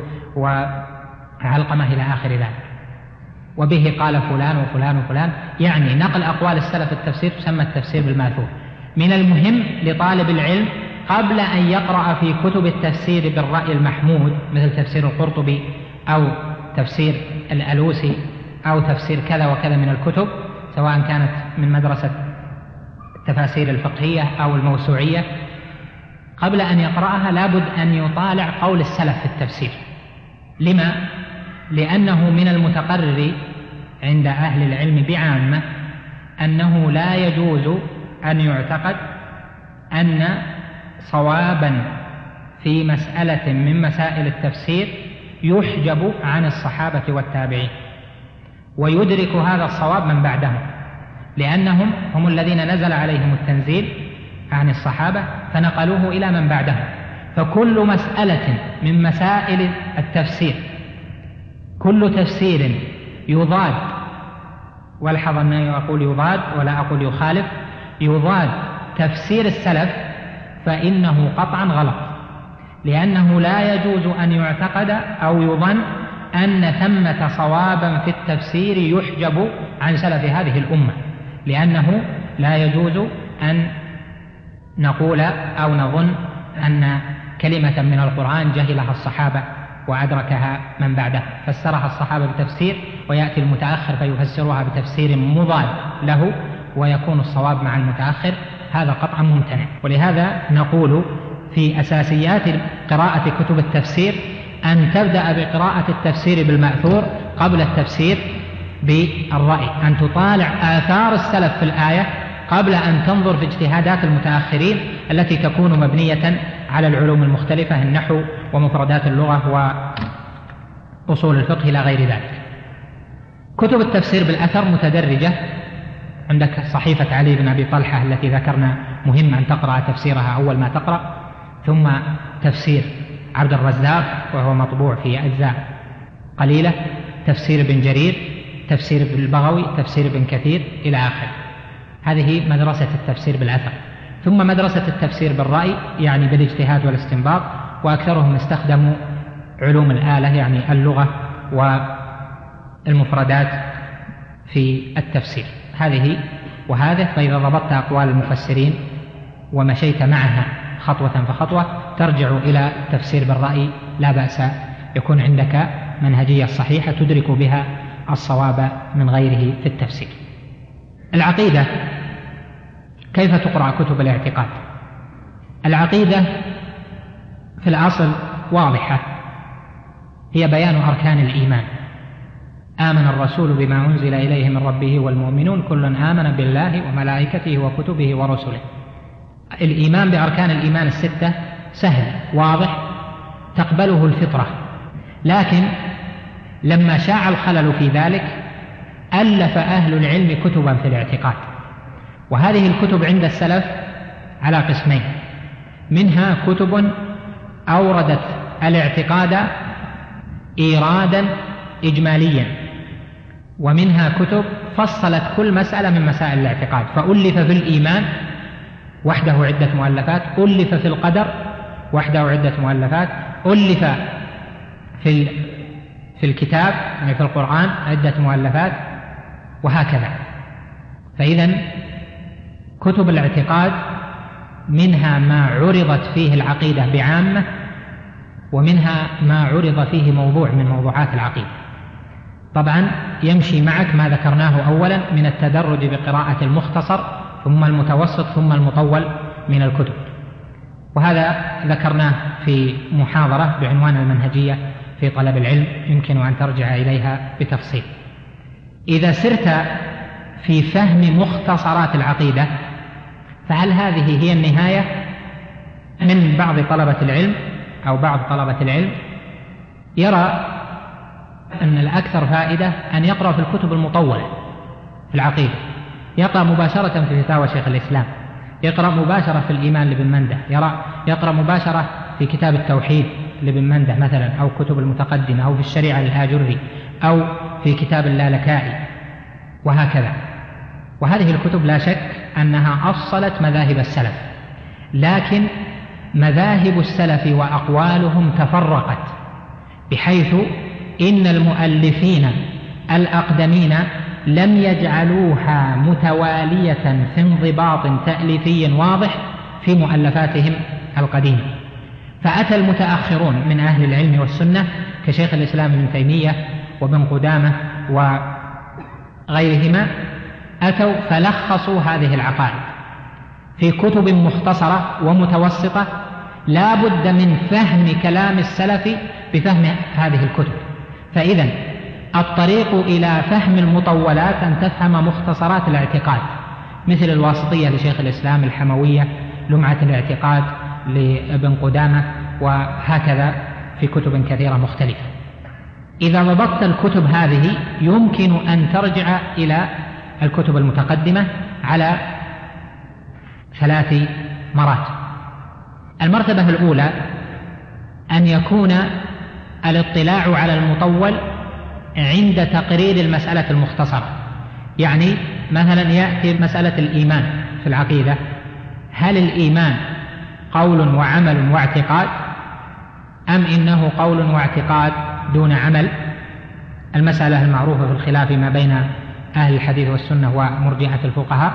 وعلقمة إلى آخر ذلك، وبه قال فلان وفلان وفلان، يعني نقل أقوال السلف في التفسير تسمى التفسير بالماثور. من المهم لطالب العلم قبل أن يقرأ في كتب التفسير بالرأي المحمود مثل تفسير القرطبي أو تفسير الألوسي أو تفسير كذا وكذا من الكتب، سواء كانت من مدرسة التفاسير الفقهية أو الموسوعية، قبل أن يقرأها لابد أن يطالع قول السلف في التفسير. لما؟ لأنه من المتقرر عند أهل العلم بعامة أنه لا يجوز أن يعتقد أن صوابا في مسألة من مسائل التفسير يحجب عن الصحابة والتابعين، ويدرك هذا الصواب من بعدهم، لأنهم هم الذين نزل عليهم التنزيل عن الصحابة فنقلوه إلى من بعدهم. فكل مسألة من مسائل التفسير، كل تفسير يضاد، والحظ أنني أقول يضاد ولا أقول يخالف، يضاد تفسير السلف فإنه قطعا غلط، لأنه لا يجوز أن يعتقد أو يظن أن ثمة صوابا في التفسير يحجب عن سلف هذه الأمة، لأنه لا يجوز أن نقول أو نظن أن كلمة من القرآن جهلها الصحابة وأدركها من بعده، فسرها الصحابة بتفسير ويأتي المتأخر فيفسرها بتفسير مضاد له ويكون الصواب مع المتأخر، هذا قطعا ممتنع. ولهذا نقول في أساسيات قراءة كتب التفسير أن تبدأ بقراءة التفسير بالمأثور قبل التفسير بالرأي، أن تطالع آثار السلف في الآية قبل أن تنظر في اجتهادات المتأخرين التي تكون مبنية على العلوم المختلفة، النحو ومفردات اللغة وأصول الفقه إلى غير ذلك. كتب التفسير بالأثر متدرجة، عندك صحيفة علي بن أبي طلحة التي ذكرنا مهم أن تقرأ تفسيرها أول ما تقرأ، ثم تفسير عبد الرزاق وهو مطبوع في أجزاء قليلة، تفسير ابن جرير، تفسير ابن البغوي، تفسير ابن كثير إلى آخر. هذه مدرسة التفسير بالأثر. ثم مدرسة التفسير بالرأي يعني بالاجتهاد والاستنباط، وأكثرهم استخدموا علوم الآلة يعني اللغة والمفردات في التفسير. هذه وهذه، فإذا ضبطت أقوال المفسرين ومشيت معها خطوة فخطوة ترجع إلى التفسير بالرأي لا بأس، يكون عندك منهجية صحيحة تدرك بها الصواب من غيره في التفسير. العقيدة، كيف تقرأ كتب الاعتقاد؟ العقيدة في الأصل واضحة، هي بيان أركان الإيمان. آمن الرسول بما أنزل إليه من ربه والمؤمنون كل آمن بالله وملائكته وكتبه ورسله. الإيمان بأركان الإيمان الستة سهل واضح تقبله الفطرة، لكن لما شاع الخلل في ذلك ألف أهل العلم كتبا في الاعتقاد، وهذه الكتب عند السلف على قسمين، منها كتب أوردت الاعتقاد إيرادا إجماليا، ومنها كتب فصلت كل مسألة من مسائل الاعتقاد، فألف في الإيمان وحده عدة مؤلفات، ألف في القدر وحده عدة مؤلفات، ألف في في الكتاب يعني في القرآن عدة مؤلفات، وهكذا. فإذا كتب الاعتقاد منها ما عرضت فيه العقيدة بعامة، ومنها ما عرض فيه موضوع من موضوعات العقيدة. طبعا يمشي معك ما ذكرناه أولا من التدرج بقراءة المختصر ثم المتوسط ثم المطول من الكتب، وهذا ذكرناه في محاضرة بعنوان المنهجية في طلب العلم، يمكن أن ترجع إليها بتفصيل. إذا سرت في فهم مختصرات العقيدة فهل هذه هي النهاية؟ من بعض طلبة العلم أو بعض طلبة العلم يرى أن الأكثر فائدة أن يقرأ في الكتب المطولة في العقيدة، يقرأ مباشرة في فتاوى شيخ الإسلام، يقرأ مباشرة في الإيمان لابن منده، يرى يقرأ مباشرة في كتاب التوحيد لابن منده مثلا، أو كتب المتقدمة، أو في الشريعة للآجري، أو في كتاب اللالكائي، وهكذا. وهذه الكتب لا شك أنها أصلت مذاهب السلف، لكن مذاهب السلف وأقوالهم تفرقت، بحيث إن المؤلفين الأقدمين لم يجعلوها متوالية في انضباط تأليفي واضح في مؤلفاتهم القديمة، فأتى المتأخرون من أهل العلم والسنة كشيخ الإسلام ابن تيمية وابن قدامة وغيرهما، أتوا فلخصوا هذه العقائد في كتب مختصرة ومتوسطة لا بد من فهم كلام السلف بفهم هذه الكتب. فإذن الطريق إلى فهم المطولات أن تفهم مختصرات الاعتقاد، مثل الواسطية لشيخ الإسلام، الحموية، لمعة الاعتقاد لابن قدامة، وهكذا في كتب كثيرة مختلفة. إذا ضبطت الكتب هذه يمكن أن ترجع إلى الكتب المتقدمة على ثلاث مراتب. المرتبة الأولى أن يكون الاطلاع على المطول عند تقرير المسألة المختصرة، يعني مثلا يأتي مسألة الإيمان في العقيدة، هل الإيمان قول وعمل واعتقاد أم إنه قول واعتقاد دون عمل؟ المسألة المعروفة في الخلاف ما بين أهل الحديث والسنة ومرجئة الفقهاء.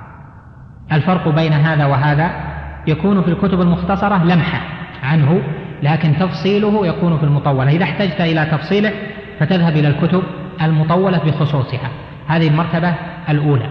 الفرق بين هذا وهذا يكون في الكتب المختصرة لمحة عنه، لكن تفصيله يكون في المطولة. إذا احتجت إلى تفصيله فتذهب إلى الكتب المطولة بخصوصها. هذه المرتبة الأولى.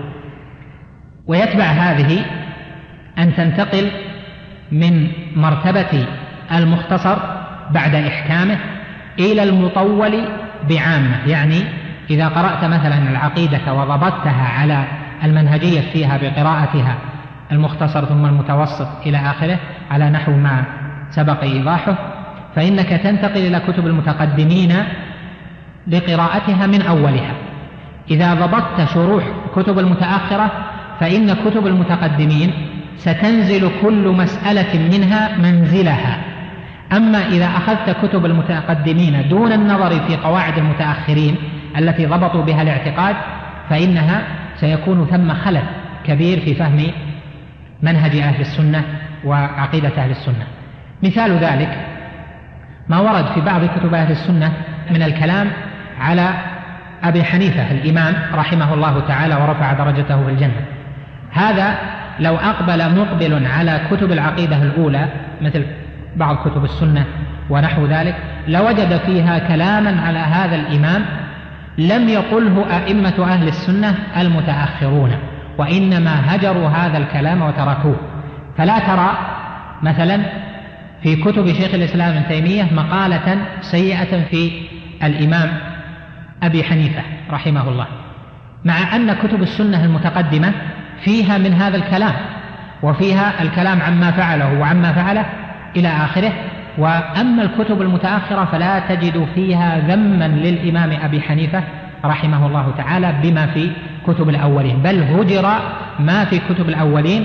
ويتبع هذه أن تنتقل من مرتبة المختصر بعد إحكامه إلى المطول بعامة، يعني إذا قرأت مثلا العقيدة وضبطتها على المنهجية فيها بقراءتها المختصر ثم المتوسط إلى آخره على نحو ما سبق إيضاحه، فإنك تنتقل إلى كتب المتقدمين لقراءتها من أولها. إذا ضبطت شروح كتب المتأخرة فإن كتب المتقدمين ستنزل كل مسألة منها منزلها. أما إذا أخذت كتب المتقدمين دون النظر في قواعد المتأخرين التي ضبطوا بها الاعتقاد فإنها سيكون ثم خلل كبير في فهم منهج أهل السنة وعقيدة أهل السنة. مثال ذلك ما ورد في بعض كتب أهل السنة من الكلام على أبي حنيفة الإمام رحمه الله تعالى ورفع درجته في الجنة. هذا لو أقبل مقبل على كتب العقيدة الأولى مثل بعض كتب السنة ونحو ذلك لوجد فيها كلاما على هذا الإمام لم يقله أئمة أهل السنة المتأخرون، وإنما هجروا هذا الكلام وتركوه. فلا ترى مثلا في كتب شيخ الإسلام ابن تيمية مقالة سيئة في الإمام أبي حنيفة رحمه الله، مع أن كتب السنة المتقدمة فيها من هذا الكلام، وفيها الكلام عما فعله وعما فعله إلى آخره. وأما الكتب المتأخرة فلا تجد فيها ذما للإمام أبي حنيفة رحمه الله تعالى بما في كتب الأولين، بل هجر ما في كتب الأولين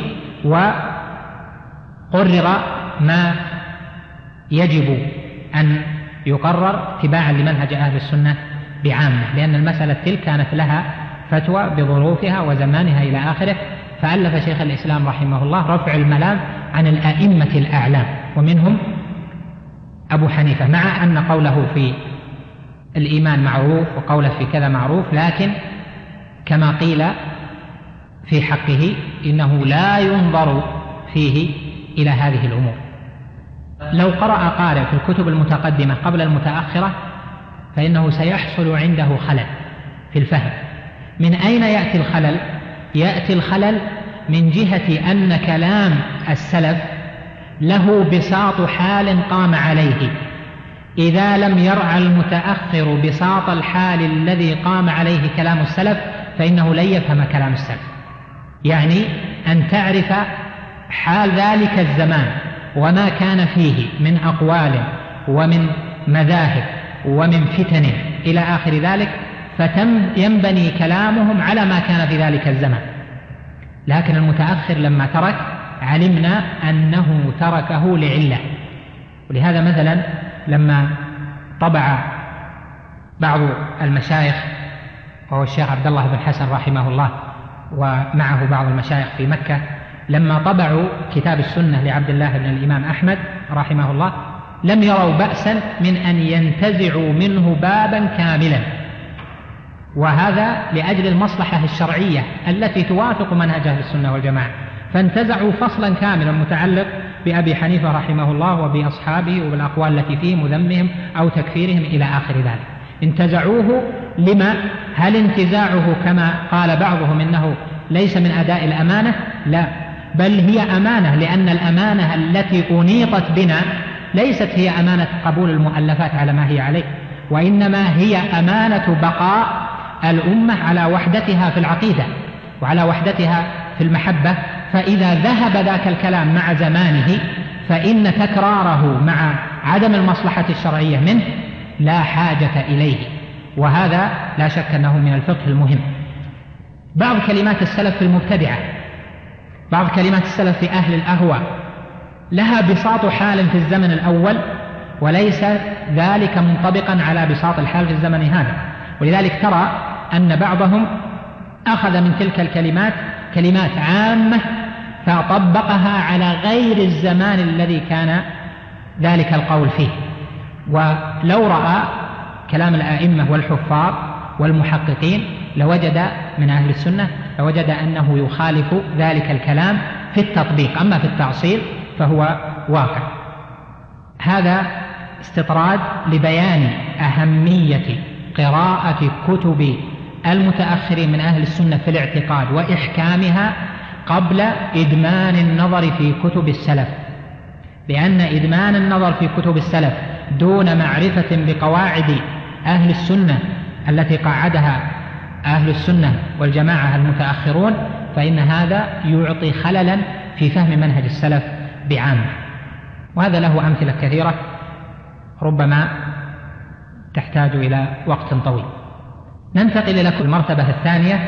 وقرر ما يجب أن يقرر اتباعا لمنهج أهل السنة بعامة، لأن المسألة تلك كانت لها فتوى بظروفها وزمانها إلى آخره. فألف شيخ الإسلام رحمه الله رفع الملام عن الأئمة الأعلام ومنهم أبو حنيفة، مع أن قوله في الإيمان معروف وقوله في كذا معروف، لكن كما قيل في حقه إنه لا ينظر فيه إلى هذه الأمور. لو قرأ قارئ في الكتب المتقدمة قبل المتأخرة فإنه سيحصل عنده خلل في الفهم. من أين يأتي الخلل؟ يأتي الخلل من جهة أن كلام السلف له بساط حال قام عليه. إذا لم يرعى المتأخر بساط الحال الذي قام عليه كلام السلف فإنه لن يفهم كلام السلف. يعني أن تعرف حال ذلك الزمان وما كان فيه من أقوال ومن مذاهب ومن فتن إلى آخر ذلك، فتم ينبني كلامهم على ما كان في ذلك الزمان. لكن المتأخر لما ترك علمنا أنه تركه لعلة. ولهذا مثلا لما طبع بعض المشايخ وهو الشيخ عبد الله بن حسن رحمه الله ومعه بعض المشايخ في مكة لما طبعوا كتاب السنة لعبد الله بن الإمام أحمد رحمه الله لم يروا بأسا من أن ينتزعوا منه بابا كاملا، وهذا لأجل المصلحة الشرعية التي توافق منهج أهل السنة والجماعة، فانتزعوا فصلا كاملا متعلق بأبي حنيفة رحمه الله وبأصحابه وبالأقوال التي فيهم وذمهم أو تكفيرهم إلى آخر ذلك. انتزعوه لما؟ هل انتزاعه كما قال بعضهم إنه ليس من أداء الأمانة؟ لا، بل هي أمانة، لأن الأمانة التي أنيطت بنا ليست هي أمانة قبول المؤلفات على ما هي عليه، وإنما هي أمانة بقاء الأمة على وحدتها في العقيدة وعلى وحدتها في المحبة. فإذا ذهب ذاك الكلام مع زمانه فإن تكراره مع عدم المصلحة الشرعية منه لا حاجة إليه، وهذا لا شك أنه من الفقه المهم. بعض كلمات السلف في المبتدعة، بعض كلمات السلف في أهل الأهواء لها بساط حال في الزمن الأول، وليس ذلك منطبقا على بساط الحال في الزمن هذا، ولذلك ترى أن بعضهم أخذ من تلك الكلمات كلمات عامة فطبقها على غير الزمان الذي كان ذلك القول فيه. ولو رأى كلام الآئمة والحفاظ والمحققين لوجد من أهل السنة لوجد أنه يخالف ذلك الكلام في التطبيق، أما في التعصيل فهو واقع. هذا استطراد لبيان أهمية قراءة كتب المتأخرين من أهل السنة في الاعتقاد وإحكامها قبل إدمان النظر في كتب السلف، لأن إدمان النظر في كتب السلف دون معرفة بقواعد أهل السنة التي قاعدها أهل السنة والجماعة المتأخرون فإن هذا يعطي خللا في فهم منهج السلف بعامة، وهذا له أمثلة كثيرة ربما تحتاج إلى وقت طويل. ننتقل إلى المرتبة الثانية،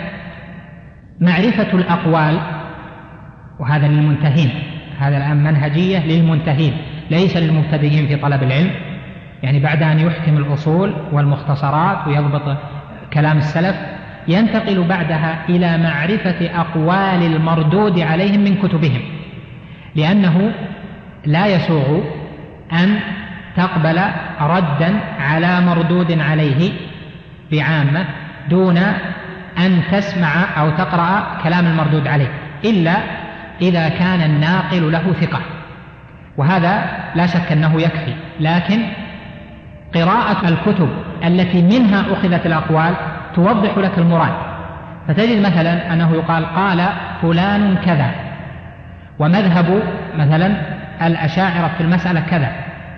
معرفة الأقوال، وهذا للمنتهين، هذا الآن منهجية للمنتهين ليس للمبتدئين في طلب العلم، يعني بعد أن يحكم الأصول والمختصرات ويضبط كلام السلف ينتقل بعدها إلى معرفة أقوال المردود عليهم من كتبهم، لأنه لا يسوغ أن تقبل ردا على مردود عليه بعامة دون أن تسمع أو تقرأ كلام المردود عليه، إلا إذا كان الناقل له ثقة، وهذا لا شك أنه يكفي. لكن قراءة الكتب التي منها أخذت الأقوال توضح لك المراد، فتجد مثلا أنه يقال قال فلان كذا، ومذهب مثلا الأشاعرة في المسألة كذا،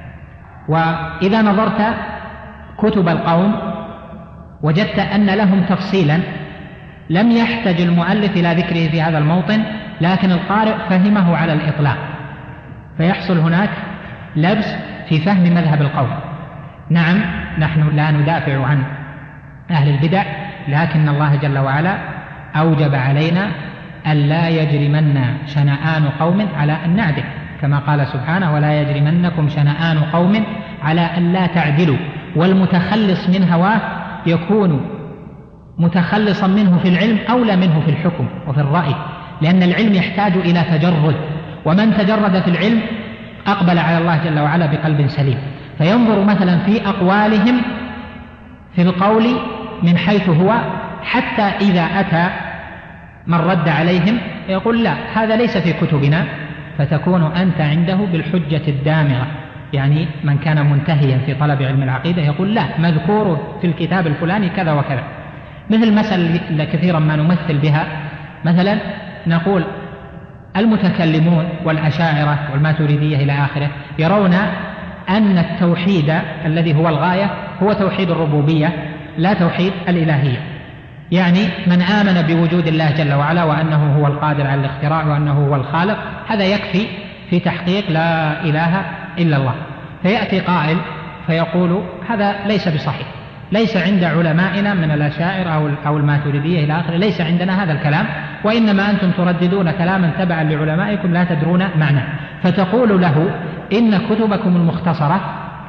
وإذا نظرت كتب القوم وجدت أن لهم تفصيلا لم يحتج المؤلف إلى ذكره في هذا الموطن، لكن القارئ فهمه على الإطلاق، فيحصل هناك لبس في فهم مذهب القوم. نعم، نحن لا ندافع عن أهل البدع، لكن الله جل وعلا أوجب علينا ألا يجرمن شنآن قوم على أن نعدل، كما قال سبحانه ولا يجرمنكم شنآن قوم على أن لا تعدلوا. والمتخلص من هواه يكون متخلصا منه في العلم أولى منه في الحكم وفي الرأي، لأن العلم يحتاج إلى تجرد، ومن تجرد في العلم أقبل على الله جل وعلا بقلب سليم، فينظر مثلا في أقوالهم في القول من حيث هو، حتى إذا أتى من رد عليهم يقول لا هذا ليس في كتبنا، فتكون أنت عنده بالحجة الدامغة. يعني من كان منتهيا في طلب علم العقيدة يقول لا مذكور في الكتاب الفلاني كذا وكذا. مثل مسألة كثيرا ما نمثل بها، مثلا نقول المتكلمون والأشاعرة والماتريدية إلى آخره يرون أن التوحيد الذي هو الغاية هو توحيد الربوبية لا توحيد الإلهية، يعني من آمن بوجود الله جل وعلا وأنه هو القادر على الاختراع وأنه هو الخالق، هذا يكفي في تحقيق لا إله إلا الله. فيأتي قائل فيقول هذا ليس بصحيح، ليس عند علمائنا من الأشاعرة أو الماتريدية إلى آخره، ليس عندنا هذا الكلام، وإنما أنتم ترددون كلاما تبعا لعلمائكم لا تدرون معناه. فتقول له إن كتبكم المختصرة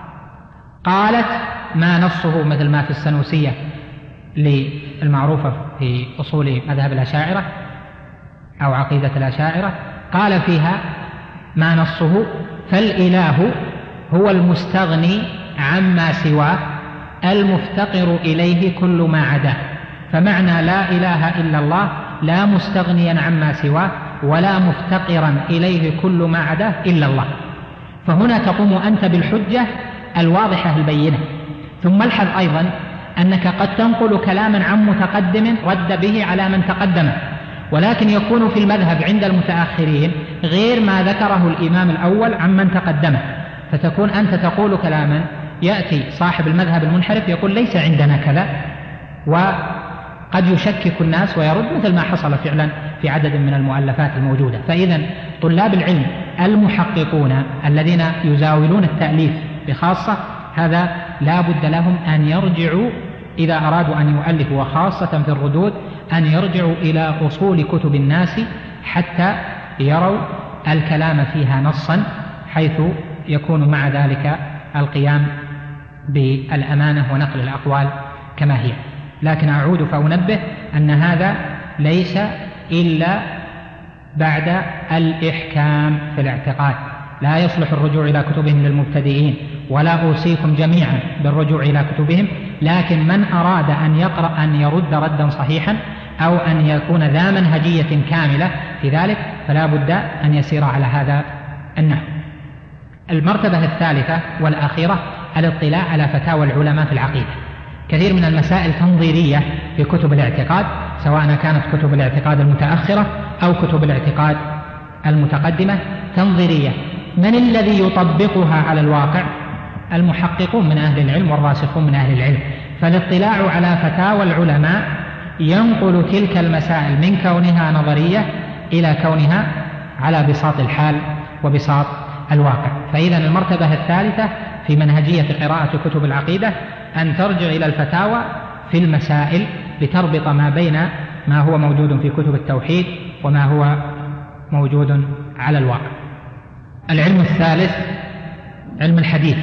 قالت ما نصه، مثل ما في السنوسية المعروفة في أصول مذهب الأشاعرة أو عقيدة الأشاعرة، قال فيها ما نصه: فالإله هو المستغني عما سواه المفتقر إليه كل ما عداه. فمعنى لا إله إلا الله لا مستغنيا عما سواه ولا مفتقرا إليه كل ما عداه إلا الله. فهنا تقوم أنت بالحجة الواضحة البينة. ثم الحظ أيضا أنك قد تنقل كلاما عن متقدم رد به على من تقدمه، ولكن يكون في المذهب عند المتأخرين غير ما ذكره الإمام الأول عن من تقدمه، فتكون أنت تقول كلاما يأتي صاحب المذهب المنحرف يقول ليس عندنا كذا، وقد يشكك الناس ويرد، مثل ما حصل فعلا في عدد من المؤلفات الموجودة. فإذا طلاب العلم المحققون الذين يزاولون التأليف بخاصة هذا لا بد لهم أن يرجعوا إذا أرادوا أن يؤلفوا، وخاصة في الردود أن يرجعوا إلى أصول كتب الناس حتى يروا الكلام فيها نصا، حيث يكون مع ذلك القيام بالأمانة ونقل الأقوال كما هي. لكن أعود فأنبه أن هذا ليس إلا بعد الإحكام في الاعتقاد، لا يصلح الرجوع إلى كتبهم للمبتدئين، ولا أوصيكم جميعا بالرجوع إلى كتبهم، لكن من أراد أن يقرأ أن يرد ردا صحيحا أو أن يكون ذا منهجية كاملة في ذلك فلا بد أن يسير على هذا النحو. المرتبة الثالثة والأخيرة الاطلاع على فتاوى العلماء في العقيدة. كثير من المسائل تنظيرية في كتب الاعتقاد، سواء كانت كتب الاعتقاد المتأخرة أو كتب الاعتقاد المتقدمة تنظيرية. من الذي يطبقها على الواقع؟ المحققون من أهل العلم والراسخون من أهل العلم. فالاطلاع على فتاوى العلماء ينقل تلك المسائل من كونها نظرية إلى كونها على بساط الحال وبساط الواقع. فإذا المرتبة الثالثة في منهجية قراءة كتب العقيدة أن ترجع إلى الفتاوى في المسائل لتربط ما بين ما هو موجود في كتب التوحيد وما هو موجود على الواقع. العلم الثالث علم الحديث.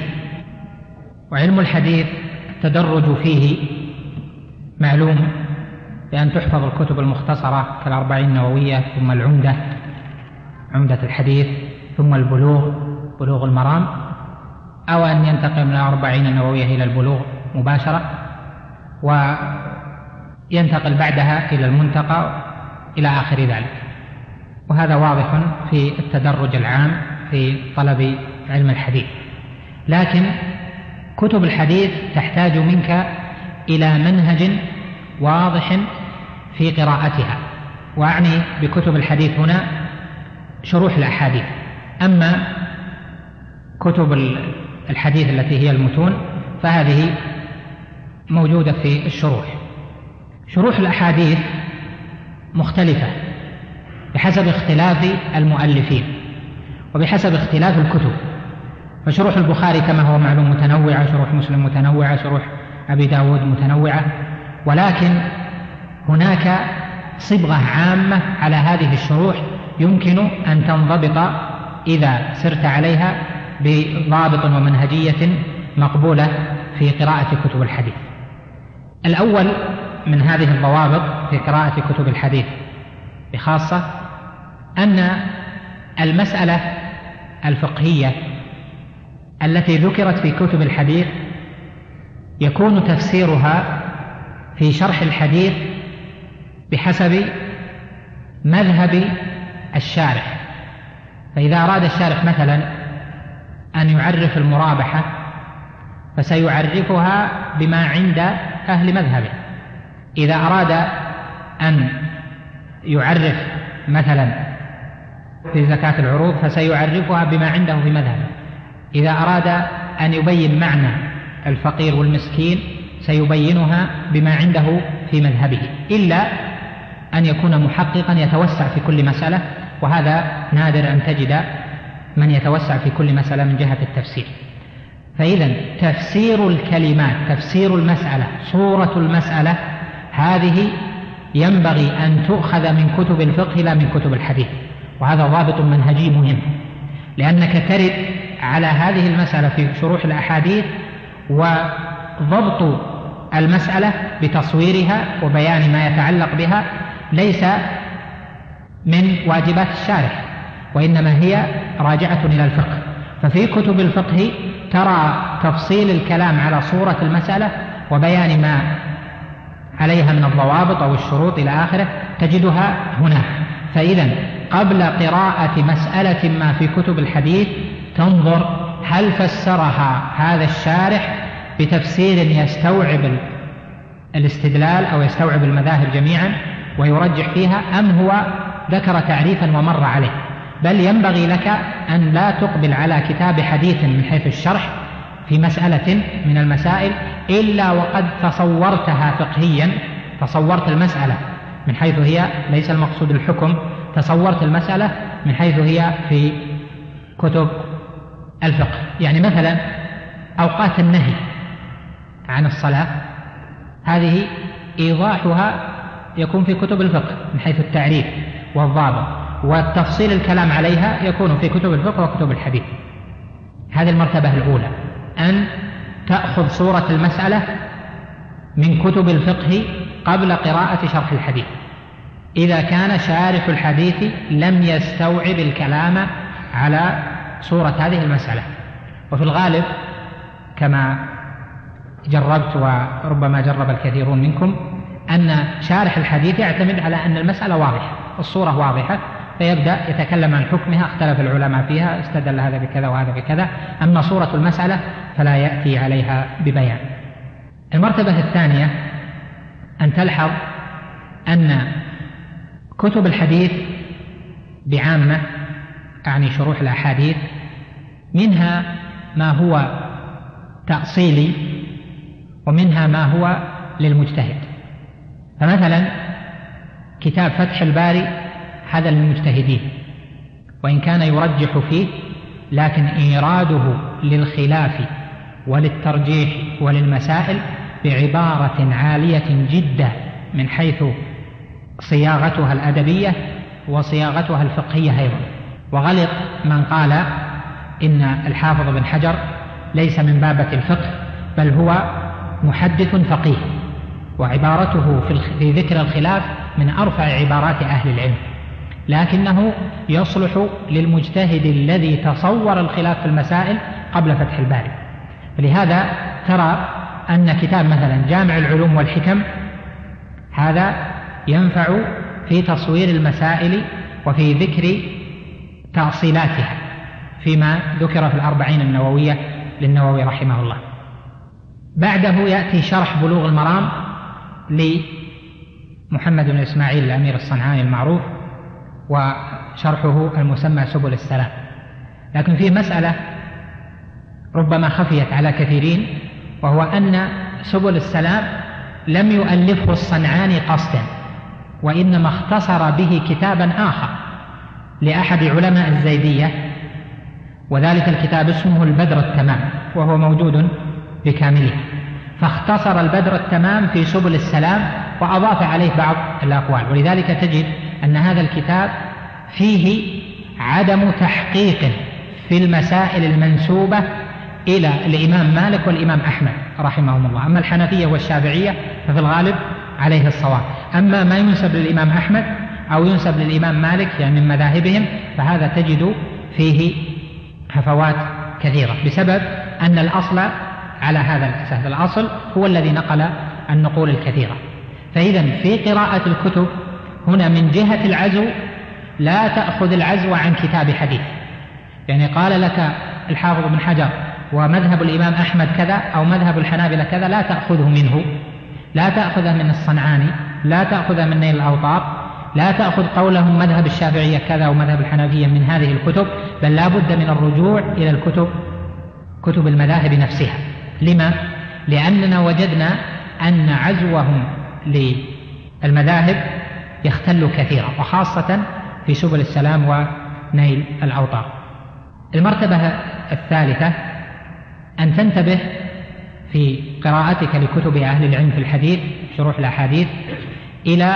وعلم الحديث التدرج فيه معلوم بأن تحفظ الكتب المختصرة كالأربعين النووية، ثم العمدة عمدة الحديث، ثم البلوغ بلوغ المرام، أو أن ينتقل من الأربعين النووية إلى البلوغ مباشرة، وينتقل بعدها إلى المنتقى إلى آخر ذلك. وهذا واضح في التدرج العام في طلب علم الحديث. لكن كتب الحديث تحتاج منك إلى منهج واضح في قراءتها، وأعني بكتب الحديث هنا شروح الأحاديث. أما كتب الحديث التي هي المتون فهذه موجودة في الشروح. شروح الأحاديث مختلفة بحسب اختلاف المؤلفين وبحسب اختلاف الكتب. فشروح البخاري كما هو معلوم متنوعة، شروح مسلم متنوعة، شروح أبي داود متنوعة، ولكن هناك صبغة عامة على هذه الشروح يمكن أن تنضبط إذا سرت عليها بضابط ومنهجية مقبولة في قراءة كتب الحديث. الأول من هذه الضوابط في قراءة كتب الحديث بخاصة أن المسألة الفقهية التي ذكرت في كتب الحديث يكون تفسيرها في شرح الحديث بحسب مذهب الشارح. فإذا أراد الشارح مثلا أن يعرف المرابحة فسيعرفها بما عند أهل مذهبه. إذا أراد أن يعرف مثلا في زكاة العروض فسيعرفها بما عنده في مذهبه. إذا أراد أن يبين معنى الفقير والمسكين سيبينها بما عنده في مذهبه، إلا أن يكون محققا يتوسع في كل مسألة، وهذا نادر أن تجد من يتوسع في كل مسألة من جهة التفسير. فإذا تفسير الكلمات، تفسير المسألة، صورة المسألة، هذه ينبغي أن تؤخذ من كتب الفقه لا من كتب الحديث. وهذا ضابط منهجي مهم، لأنك ترد على هذه المسألة في شروح الأحاديث، وضبط المسألة بتصويرها وبيان ما يتعلق بها ليس من واجبات الشارح، وإنما هي راجعة إلى الفقه. ففي كتب الفقه ترى تفصيل الكلام على صورة المسألة وبيان ما عليها من الضوابط أو الشروط إلى آخره تجدها هناك. فإذا قبل قراءة مسألة ما في كتب الحديث تنظر هل فسرها هذا الشارح بتفسير يستوعب الاستدلال أو يستوعب المذاهب جميعا ويرجح فيها، أم هو ذكر تعريفا ومر عليه. بل ينبغي لك أن لا تقبل على كتاب حديث من حيث الشرح في مسألة من المسائل إلا وقد تصورتها فقهيا، تصورت المسألة من حيث هي، ليس المقصود الحكم، تصورت المسألة من حيث هي في كتب الفقه. يعني مثلا أوقات النهي عن الصلاة هذه إيضاحها يكون في كتب الفقه من حيث التعريف والضابط، والتفصيل الكلام عليها يكون في كتب الفقه وكتب الحديث. هذه المرتبة الأولى، أن تأخذ صورة المسألة من كتب الفقه قبل قراءة شرح الحديث إذا كان شارح الحديث لم يستوعب الكلام على صورة هذه المسألة. وفي الغالب كما جربت وربما جرب الكثيرون منكم أن شارح الحديث يعتمد على أن المسألة واضحة، الصورة واضحة، فيبدأ يتكلم عن حكمها، اختلف العلماء فيها، استدل هذا بكذا وهذا بكذا، أما صورة المسألة فلا يأتي عليها ببيان. المرتبة الثانية أن تلحظ أن كتب الحديث بعامة، أعني شروح الأحاديث، منها ما هو تأصيلي ومنها ما هو للمجتهد. فمثلا كتاب فتح الباري هذا للمجتهدين وإن كان يرجح فيه، لكن إيراده للخلاف وللترجيح وللمسائل بعبارة عالية جدا من حيث صياغتها الأدبية وصياغتها الفقهية أيضا. وغلط من قال إن الحافظ بن حجر ليس من بابة الفقه بل هو محدث فقيه، وعبارته في ذكر الخلاف من أرفع عبارات أهل العلم، لكنه يصلح للمجتهد الذي تصور الخلاف في المسائل قبل فتح الباري. فلهذا ترى أن كتاب مثلا جامع العلوم والحكم هذا ينفع في تصوير المسائل وفي ذكر تأصيلاتها فيما ذكر في الأربعين النووية للنووي رحمه الله. بعده يأتي شرح بلوغ المرام لمحمد بن إسماعيل الأمير الصنعاني المعروف، وشرحه المسمى سبل السلام. لكن في مسألة ربما خفيت على كثيرين، وهو أن سبل السلام لم يؤلفه الصنعاني قصدا، وإنما اختصر به كتابا آخر لأحد علماء الزيدية، وذلك الكتاب اسمه البدر التمام، وهو موجود بكامله. فاختصر البدر التمام في سبل السلام وأضاف عليه بعض الأقوال، ولذلك تجد أن هذا الكتاب فيه عدم تحقيق في المسائل المنسوبة إلى الإمام مالك والإمام أحمد رحمهم الله. أما الحنفية والشافعية ففي الغالب عليه الصواب، أما ما ينسب للإمام أحمد أو ينسب للإمام مالك يعني من مذاهبهم فهذا تجد فيه هفوات كثيرة، بسبب أن الأصل على هذا الأساس، الأصل هو الذي نقل النقول الكثيرة. فإذا في قراءة الكتب هنا من جهة العزو لا تأخذ العزو عن كتاب حديث، يعني قال لك الحافظ بن حجر ومذهب الإمام أحمد كذا أو مذهب الحنابلة كذا، لا تأخذه منه، لا تأخذه من الصنعاني، لا تأخذه من نيل الأوطار، لا تأخذ قولهم مذهب الشافعية كذا ومذهب الحنفية من هذه الكتب، بل لا بد من الرجوع إلى الكتب كتب المذاهب نفسها. لما؟ لأننا وجدنا أن عزوهم للمذاهب يختل كثيرا، وخاصة في سبل السلام ونيل الأوطار. المرتبة الثالثة أن تنتبه في قراءتك لكتب أهل العلم في الحديث شروح الأحاديث إلى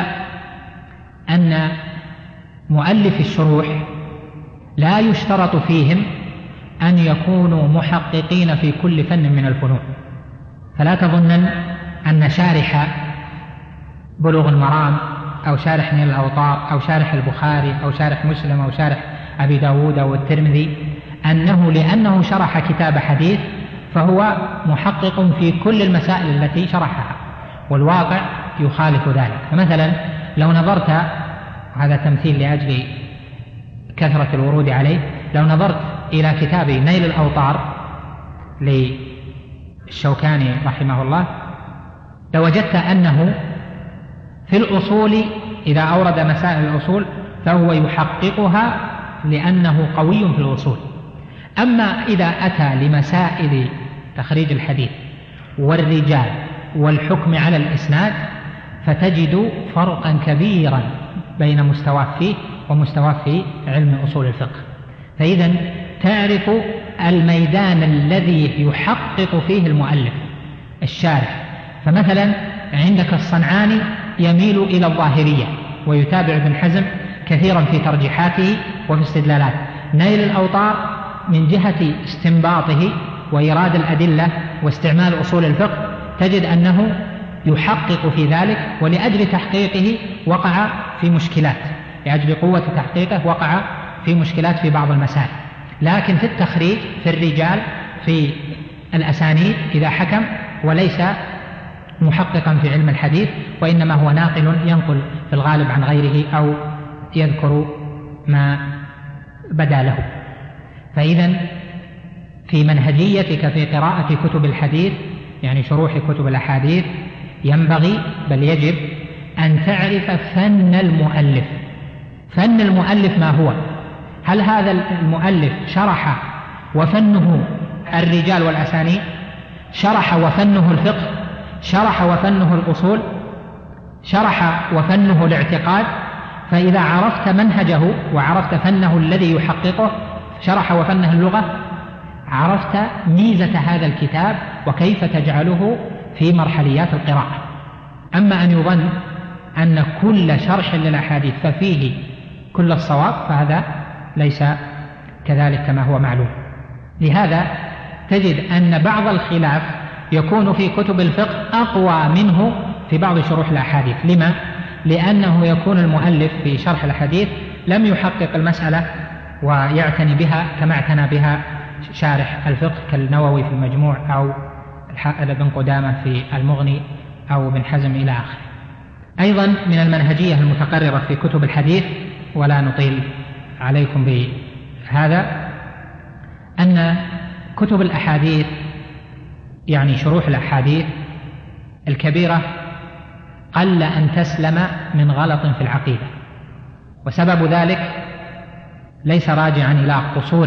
أن مؤلف الشروح لا يشترط فيهم أن يكونوا محققين في كل فن من الفنون. فلا تظنن أن شارح بلوغ المرام أو شارح نيل الأوطار أو شارح البخاري أو شارح مسلم أو شارح أبي داود أو الترمذي أنه لأنه شرح كتاب حديث فهو محقق في كل المسائل التي شرحها، والواقع يخالف ذلك. فمثلا لو نظرت، هذا تمثيل لأجل كثرة الورود عليه، لو نظرت إلى كتاب نيل الأوطار للشوكاني رحمه الله لوجدت أنه في الأصول إذا أورد مسائل الأصول فهو يحققها لأنه قوي في الأصول. أما إذا أتى لمسائل تخريج الحديث والرجال والحكم على الإسناد فتجد فرقا كبيرا بين مستواه فيه ومستواه في علم أصول الفقه. فإذا تعرف الميدان الذي يحقق فيه المؤلف الشارح. فمثلا عندك الصنعاني يميل إلى الظاهرية ويتابع ابن حزم كثيرا في ترجيحاته وفي استدلالاته. نيل الأوطار من جهة استنباطه وإيراد الأدلة واستعمال أصول الفقه تجد أنه يحقق في ذلك، ولأجل تحقيقه وقع في مشكلات، لأجل قوة تحقيقه وقع في مشكلات في بعض المسائل. لكن في التخريج في الرجال في الأسانيد إذا حكم وليس محققا في علم الحديث وإنما هو ناقل ينقل في الغالب عن غيره أو يذكر ما بدا له. فإذا في منهجيتك في قراءة كتب الحديث يعني شروح كتب الأحاديث ينبغي بل يجب أن تعرف فن المؤلف. فن المؤلف ما هو؟ هل هذا المؤلف شرح وفنه الرجال والأسانيد؟ شرح وفنه الفقه؟ شرح وفنه الأصول؟ شرح وفنه الاعتقاد؟ فإذا عرفت منهجه وعرفت فنه الذي يحققه، شرح وفنه اللغة، عرفت ميزة هذا الكتاب وكيف تجعله في مرحليات القراءة. أما أن يظن أن كل شرح للأحاديث ففيه كل الصواب فهذا ليس كذلك كما هو معلوم. لهذا تجد أن بعض الخلاف يكون في كتب الفقه أقوى منه في بعض شروح الأحاديث. لما؟ لأنه يكون المؤلف في شرح الحديث لم يحقق المسألة ويعتني بها كما اعتنى بها شارح الفقه كالنووي في المجموع أو ابن قدامة في المغني أو ابن حزم إلى آخره. أيضا من المنهجية المتقررة في كتب الحديث ولا نطيل عليكم بهذا أن كتب الأحاديث يعني شروح الأحاديث الكبيرة قل أن تسلم من غلط في العقيدة، وسبب ذلك ليس راجعا إلى قصور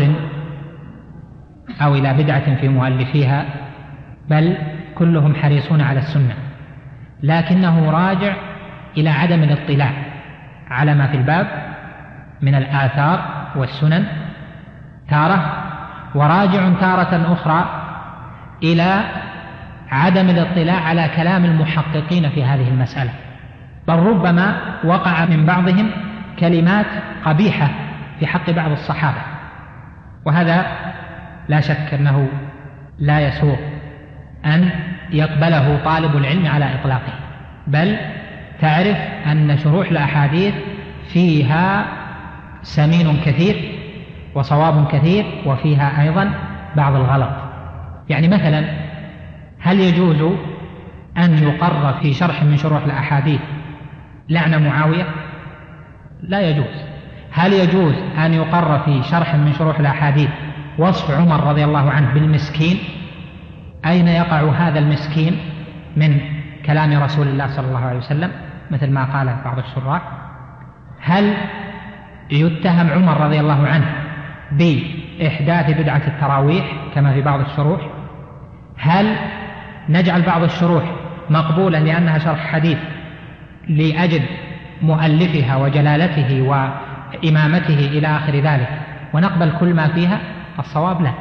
أو إلى بدعة في مؤلفيها، بل كلهم حريصون على السنة، لكنه راجع إلى عدم الاطلاع على ما في الباب من الآثار والسنن تارة، وراجع تارة أخرى إلى عدم الاطلاع على كلام المحققين في هذه المسألة، بل ربما وقع من بعضهم كلمات قبيحة في حق بعض الصحابة، وهذا لا شك أنه لا يسوغ أن يقبله طالب العلم على إطلاقه، بل تعرف أن شروح الأحاديث فيها سمين كثير وصواب كثير وفيها أيضا بعض الغلط. يعني مثلا هل يجوز أن يقر في شرح من شروح الأحاديث لعن معاوية؟ لا يجوز. هل يجوز أن يقر في شرح من شروح الأحاديث وصف عمر رضي الله عنه بالمسكين؟ أين يقع هذا المسكين من كلام رسول الله صلى الله عليه وسلم مثل ما قال بعض الشراح؟ هل يتهم عمر رضي الله عنه بإحداث بدعة التراويح كما في بعض الشروح؟ هل نجعل بعض الشروح مقبولة لأنها شرح حديث لأجل مؤلفها وجلالته وإمامته إلى آخر ذلك ونقبل كل ما فيها؟ الصواب لا.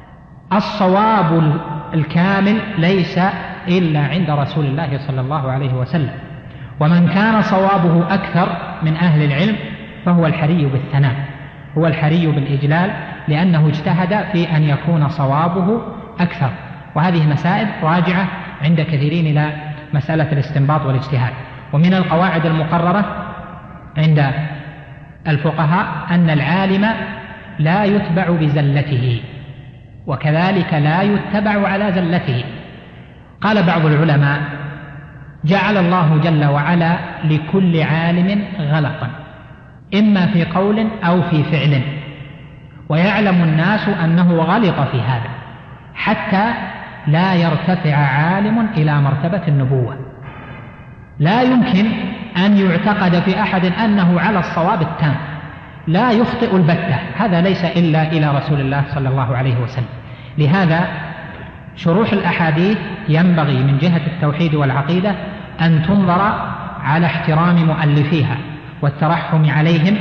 الصواب الكامل ليس إلا عند رسول الله صلى الله عليه وسلم، ومن كان صوابه أكثر من أهل العلم فهو الحري بالثناء، هو الحري بالإجلال، لأنه اجتهد في أن يكون صوابه أكثر. وهذه مسائل راجعة عند كثيرين إلى مسألة الاستنباط والاجتهاد. ومن القواعد المقررة عند الفقهاء أن العالم لا يتبع بزلته، وكذلك لا يتبع على زلته. قال بعض العلماء: جعل الله جل وعلا لكل عالم غلطا، إما في قول أو في فعل، ويعلم الناس أنه غلط في هذا، حتى لا يرتفع عالم إلى مرتبة النبوة. لا يمكن أن يعتقد في أحد أنه على الصواب التام، لا يخطئ البتة، هذا ليس إلا إلى رسول الله صلى الله عليه وسلم. لهذا شروح الأحاديث ينبغي من جهة التوحيد والعقيدة أن تنظر على احترام مؤلفيها والترحم عليهم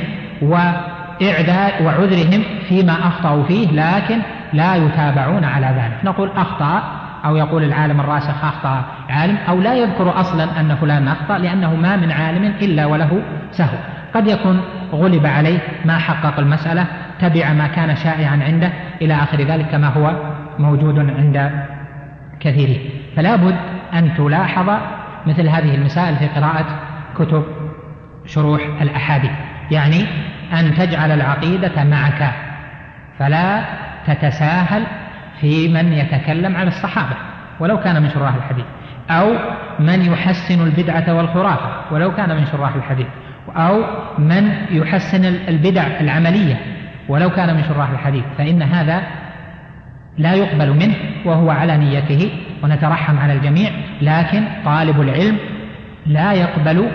وإعداء وعذرهم فيما أخطأوا فيه، لكن لا يتابعون على ذلك. نقول أخطأ، أو يقول العالم الراسخ أخطأ عالم، أو لا يذكر أصلا أن فلان أخطأ، لأنه ما من عالم إلا وله سهو. قد يكون غلب عليه، ما حقق المسألة، تبع ما كان شائعا عنده إلى آخر ذلك، كما هو موجود عند كثيرين. فلا بد أن تلاحظ مثل هذه المسائل في قراءة كتب شروح الأحاديث، يعني أن تجعل العقيدة معك، فلا تتساهل في من يتكلم عن الصحابة ولو كان من شراح الحديث، أو من يحسن البدعة والخرافة ولو كان من شراح الحديث، أو من يحسن البدع العملية ولو كان من شراح الحديث، فإن هذا لا يقبل منه وهو على نيته، ونترحم على الجميع. لكن طالب العلم لا يقبل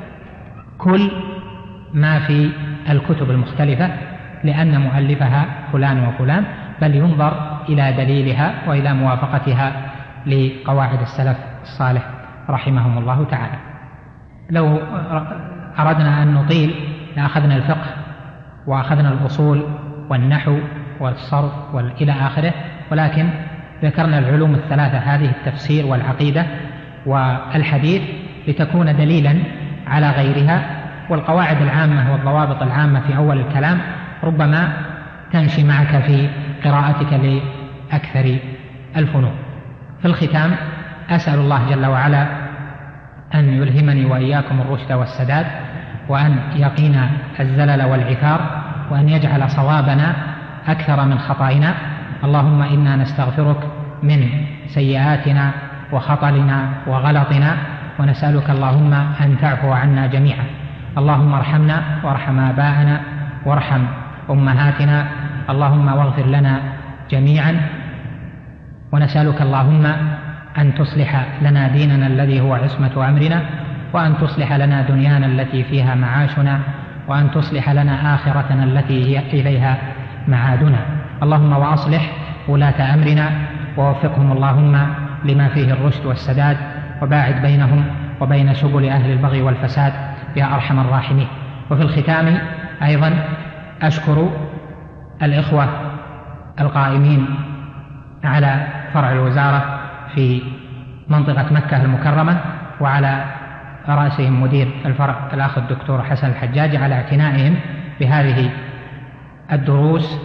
كل ما في الكتب المختلفة لأن مؤلفها فلان وفلان، بل ينظر إلى دليلها وإلى موافقتها لقواعد السلف الصالح رحمهم الله تعالى. لو أردنا أن نطيل لأخذنا الفقه وأخذنا الأصول والنحو والصرف إلى آخره، ولكن ذكرنا العلوم الثلاثة هذه: التفسير والعقيدة والحديث، لتكون دليلا على غيرها. والقواعد العامة والضوابط العامة في أول الكلام ربما تمشي معك في قراءتك لأكثر الفنون. في الختام أسأل الله جل وعلا أن يلهمني وإياكم الرشد والسداد، وأن يقينا الزلل والعثار، وأن يجعل صوابنا أكثر من خطائنا. اللهم إنا نستغفرك من سيئاتنا وخطلنا وغلطنا، ونسألك اللهم أن تعفو عنا جميعا. اللهم ارحمنا وارحم آباءنا وارحم أمهاتنا، اللهم واغفر لنا جميعا. ونسألك اللهم أن تصلح لنا ديننا الذي هو عصمة أمرنا، وأن تصلح لنا دنيانا التي فيها معاشنا، وأن تصلح لنا آخرتنا التي هي إليها معادنا. اللهم وأصلح ولاة أمرنا، ووفقهم اللهم لما فيه الرشد والسداد، وباعد بينهم وبين سبل أهل البغي والفساد يا أرحم الراحمين. وفي الختام أيضا أشكر الإخوة القائمين على فرع الوزارة في منطقة مكة المكرمة، وعلى رأسهم مدير الفرع الأخ الدكتور حسن الحجاج، على اعتنائهم بهذه الدروس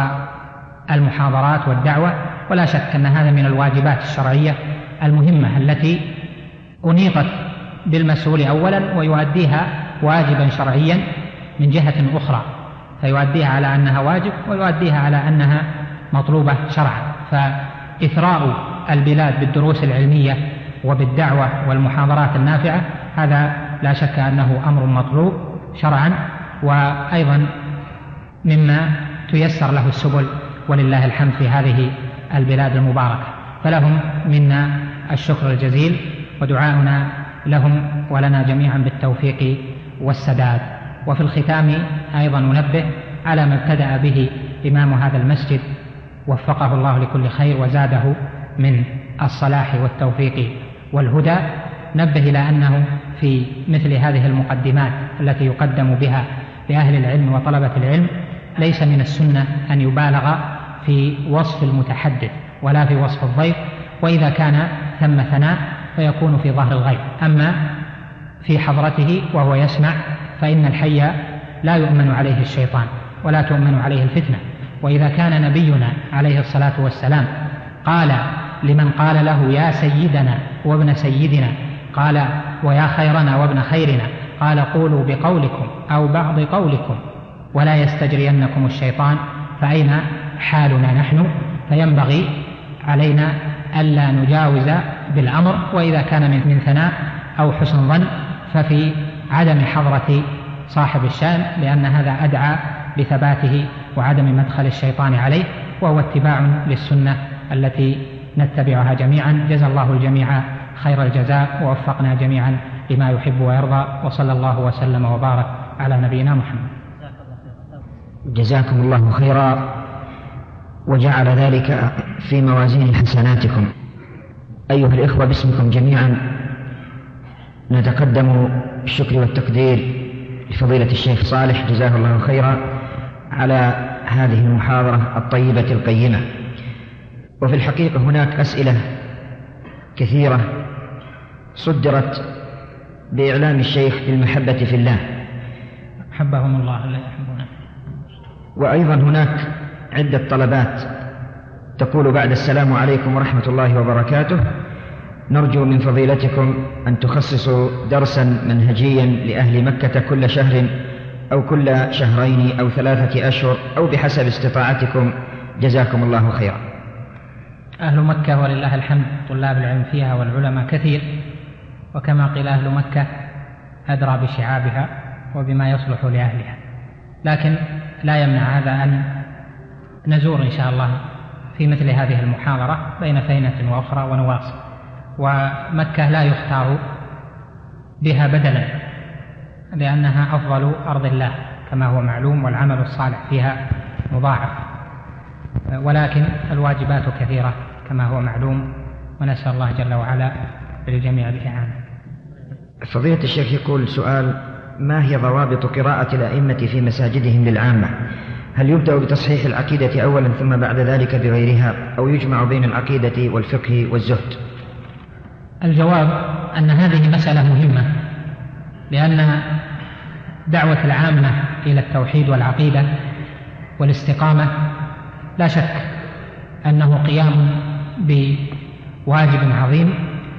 والمحاضرات والدعوة. ولا شك أن هذا من الواجبات الشرعية المهمة التي أنيطت بالمسؤول أولا، ويؤديها واجبا شرعيا من جهة أخرى، فيؤديها على أنها واجب ويؤديها على أنها مطلوبة شرعا. فإثراء البلاد بالدروس العلمية وبالدعوة والمحاضرات النافعة هذا لا شك أنه أمر مطلوب شرعا، وأيضا مما تيسر له السبل ولله الحمد في هذه البلاد المباركة. فلهم منا الشكر الجزيل، ودعاؤنا لهم ولنا جميعا بالتوفيق والسداد. وفي الختام أيضا ننبه على ما ابتدأ به إمام هذا المسجد وفقه الله لكل خير وزاده من الصلاح والتوفيق والهدى. نبه إلى أنه في مثل هذه المقدمات التي يقدم بها لأهل العلم وطلبة العلم ليس من السنة أن يبالغ في وصف المتحدث ولا في وصف الضيف، وإذا كان ثم ثناء فيكون في ظهر الغيب، أما في حضرته وهو يسمع فإن الحي لا يؤمن عليه الشيطان ولا تؤمن عليه الفتنة. وإذا كان نبينا عليه الصلاة والسلام قال لمن قال له يا سيدنا وابن سيدنا، قال ويا خيرنا وابن خيرنا، قال قولوا بقولكم أو بعض قولكم ولا يستجرينكم الشيطان، فأين حالنا نحن؟ فينبغي علينا ألا نجاوز بالأمر، وإذا كان من ثناء أو حسن ظن ففي عدم حضرة صاحب الشأن، لأن هذا أدعى لثباته وعدم مدخل الشيطان عليه، وهو اتباع للسنة التي نتبعها جميعا. جزا الله الجميع خير الجزاء، ووفقنا جميعا لما يحب ويرضى، وصلى الله وسلم وبارك على نبينا محمد. جزاكم الله خيرا وجعل ذلك في موازين حسناتكم. أيها الإخوة، باسمكم جميعا نتقدم بالشكر والتقدير لفضيلة الشيخ صالح جزاه الله خيرا على هذه المحاضرة الطيبة القيمة. وفي الحقيقة هناك أسئلة كثيرة صدرت بإعلام الشيخ بالمحبة في الله، حبهم الله لا يحبونه. وأيضا هناك عدة طلبات تقول بعد السلام عليكم ورحمة الله وبركاته، نرجو من فضيلتكم أن تخصصوا درسا منهجيا لأهل مكة كل شهر أو كل شهرين أو ثلاثة أشهر أو بحسب استطاعتكم، جزاكم الله خيرا. أهل مكة ولله الحمد طلاب العلم فيها والعلماء كثير، وكما قيل أهل مكة أدرى بشعابها وبما يصلح لأهلها، لكن لا يمنع هذا أن نزور إن شاء الله في مثل هذه المحاضرة بين فينة وأخرى ونواصل. ومكة لا يختار بها بدلا، لأنها أفضل أرض الله كما هو معلوم، والعمل الصالح فيها مضاعف، ولكن الواجبات كثيرة كما هو معلوم، ونسأل الله جل وعلا للجميع الإعانة. فضيلة الشيخ يقول سؤال: ما هي ضوابط قراءة الأئمة في مساجدهم للعامة؟ هل يبدأ بتصحيح العقيدة أولا ثم بعد ذلك بغيرها، أو يجمع بين العقيدة والفقه والزهد؟ الجواب أن هذه مسألة مهمة، لأن دعوة العامة إلى التوحيد والعقيدة والاستقامة لا شك أنه قيام بواجب عظيم،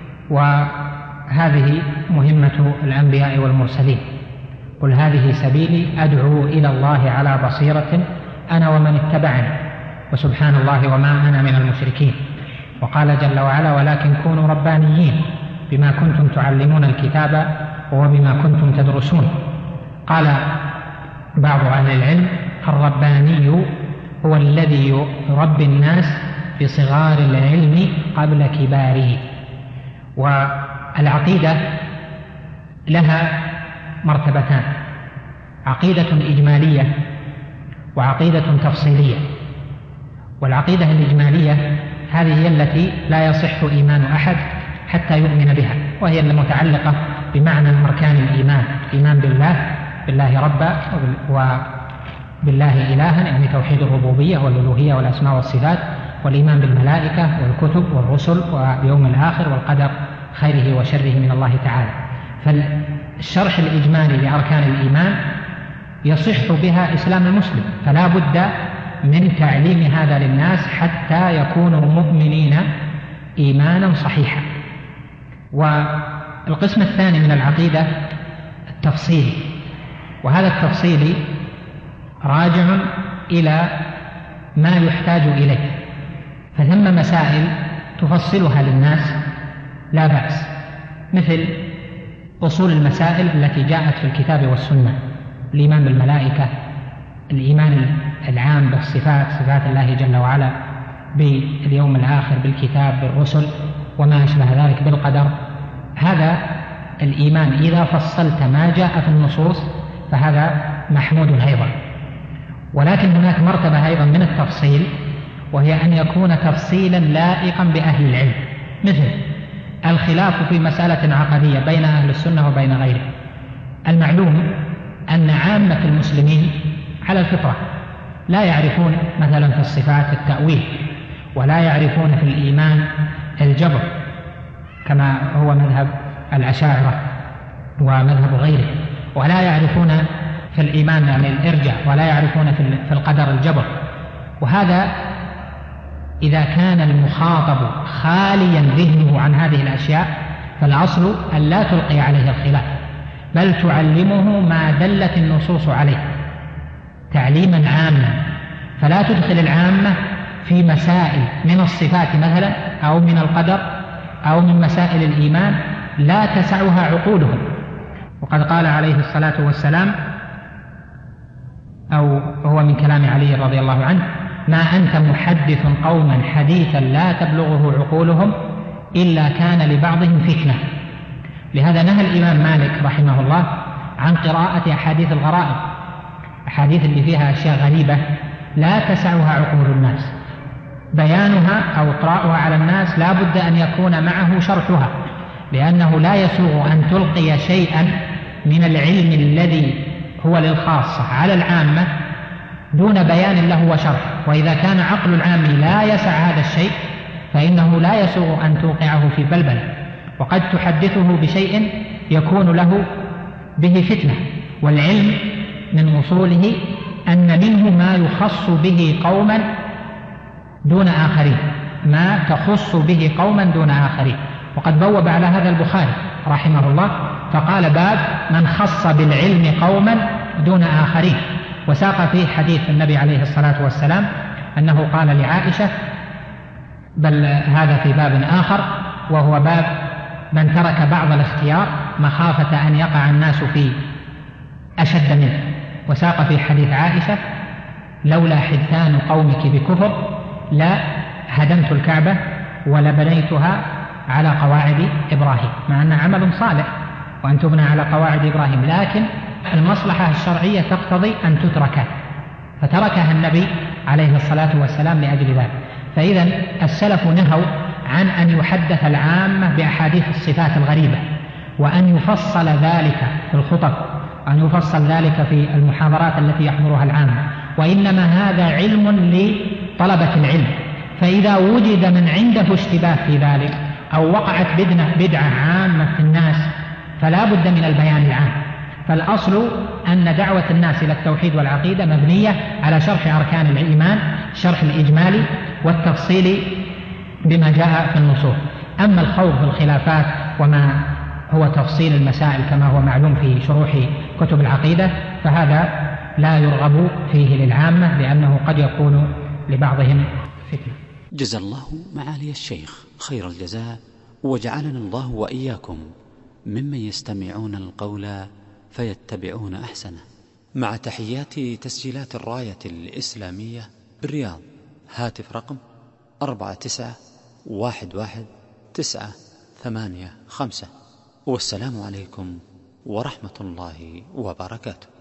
وهذه مهمة الأنبياء والمرسلين. قل هذه سبيلي أدعو إلى الله على بصيرة أنا ومن اتبعني وسبحان الله وما أنا من المشركين. وقال جل وعلا: ولكن كونوا ربانيين بما كنتم تعلمون الكتاب وبما كنتم تدرسون. قال بعض أهل العلم: الرباني هو الذي يربي الناس بصغار العلم قبل كباره. والعقيدة لها مرتبتان: عقيدة إجمالية وعقيدة تفصيلية. والعقيدة الإجمالية هذه هي التي لا يصح إيمان أحد حتى يؤمن بها، وهي المتعلقة بمعنى أركان الإيمان: إيمان بالله بالله ربا وبالله إلها، يعني توحيد الربوبية والألوهية والأسماء والصفات، والإيمان بالملائكة والكتب والرسل واليوم الآخر والقدر خيره وشره من الله تعالى. فالشرح الإجمالي لأركان الإيمان يصح بها إسلام المسلم، فلا بد من تعليم هذا للناس حتى يكونوا مؤمنين إيمانا صحيحا. والقسم الثاني من العقيدة التفصيلي، وهذا التفصيلي راجع إلى ما يحتاج إليه، فثم مسائل تفصلها للناس لا بأس، مثل أصول المسائل التي جاءت في الكتاب والسنة: الإيمان بالملائكة، الإيمان العام بالصفات، صفات الله جل وعلا، باليوم الآخر، بالكتاب، بالرسل، وما أشبه ذلك، بالقدر. هذا الإيمان إذا فصلت ما جاء في النصوص فهذا محمود أيضا. ولكن هناك مرتبة أيضا من التفصيل، وهي أن يكون تفصيلا لائقا بأهل العلم، مثل الخلاف في مسألة عقدية بين أهل السنة وبين غيره. المعلوم أن عامة المسلمين على الفطرة لا يعرفون مثلا في الصفات التأويل، ولا يعرفون في الإيمان الجبر كما هو مذهب الأشاعرة ومذهب غيره، ولا يعرفون في الإيمان يعني الإرجاء، ولا يعرفون في القدر الجبر. وهذا إذا كان المخاطب خاليا ذهنه عن هذه الأشياء فالأصل أن لا تلقي عليه الخلاف، بل تعلمه ما دلت النصوص عليه. تعليما عاما، فلا تدخل العامة في مسائل من الصفات مثلا أو من القدر أو من مسائل الإيمان لا تسعها عقولهم. وقد قال عليه الصلاة والسلام، أو هو من كلام علي رضي الله عنه: ما أنت محدث قوما حديثا لا تبلغه عقولهم إلا كان لبعضهم فتنة. لهذا نهى الإمام مالك رحمه الله عن قراءة أحاديث الغرائب، أحاديث اللي فيها أشياء غريبة لا تسعها عقول الناس، بيانها أو إقراؤها على الناس لا بد أن يكون معه شرحها، لأنه لا يسوغ أن تلقي شيئا من العلم الذي هو للخاصة على العامة دون بيان له وشرح. وإذا كان عقل العام لا يسع هذا الشيء فإنه لا يسوغ أن توقعه في بلبلة، وقد تحدثه بشيء يكون له به فتنة. والعلم من أصوله أن منه ما يخص به قوما دون آخرين، ما تخص به قوما دون آخرين. وقد بوب على هذا البخاري رحمه الله فقال: باب من خص بالعلم قوما دون آخرين. وساق فيه حديث النبي عليه الصلاة والسلام أنه قال لعائشة، بل هذا في باب آخر وهو باب من ترك بعض الاختيار مخافة أن يقع الناس فيه أشد منه. وساق في حديث عائشة: لولا حدثان قومك بكفر لا هدمت الكعبة ولبنيتها على قواعد إبراهيم، مع أن عمل صالح وأن تبنى على قواعد إبراهيم، لكن المصلحة الشرعية تقتضي أن تترك، فتركها النبي عليه الصلاة والسلام لأجل ذلك. فإذا السلف نهوا عن أن يحدث العامة بأحاديث الصفات الغريبة، وأن يفصل ذلك في الخطب، أن يفصل ذلك في المحاضرات التي يحضرها العامة، وإنما هذا علم لطلبة العلم. فإذا وجد من عنده اشتباه في ذلك أو وقعت بدعة عامة في الناس فلا بد من البيان العام. فالأصل أن دعوة الناس إلى التوحيد والعقيدة مبنية على شرح أركان الإيمان، شرح الإجمالي والتفصيل بما جاء في النصوص. أما الخوض في الخلافات وما هو تفصيل المسائل كما هو معلوم في شروح كتب العقيدة فهذا لا يرغب فيه للعامة، لأنه قد يكون لبعضهم فتنة. جزا الله معالي الشيخ خير الجزاء، وجعلنا الله وإياكم ممن يستمعون القول فيتبعون أحسنه. مع تحيات تسجيلات الراية الإسلامية بالرياض، هاتف رقم أربعة تسعة واحد واحد تسعة ثمانية خمسة، والسلام عليكم ورحمة الله وبركاته.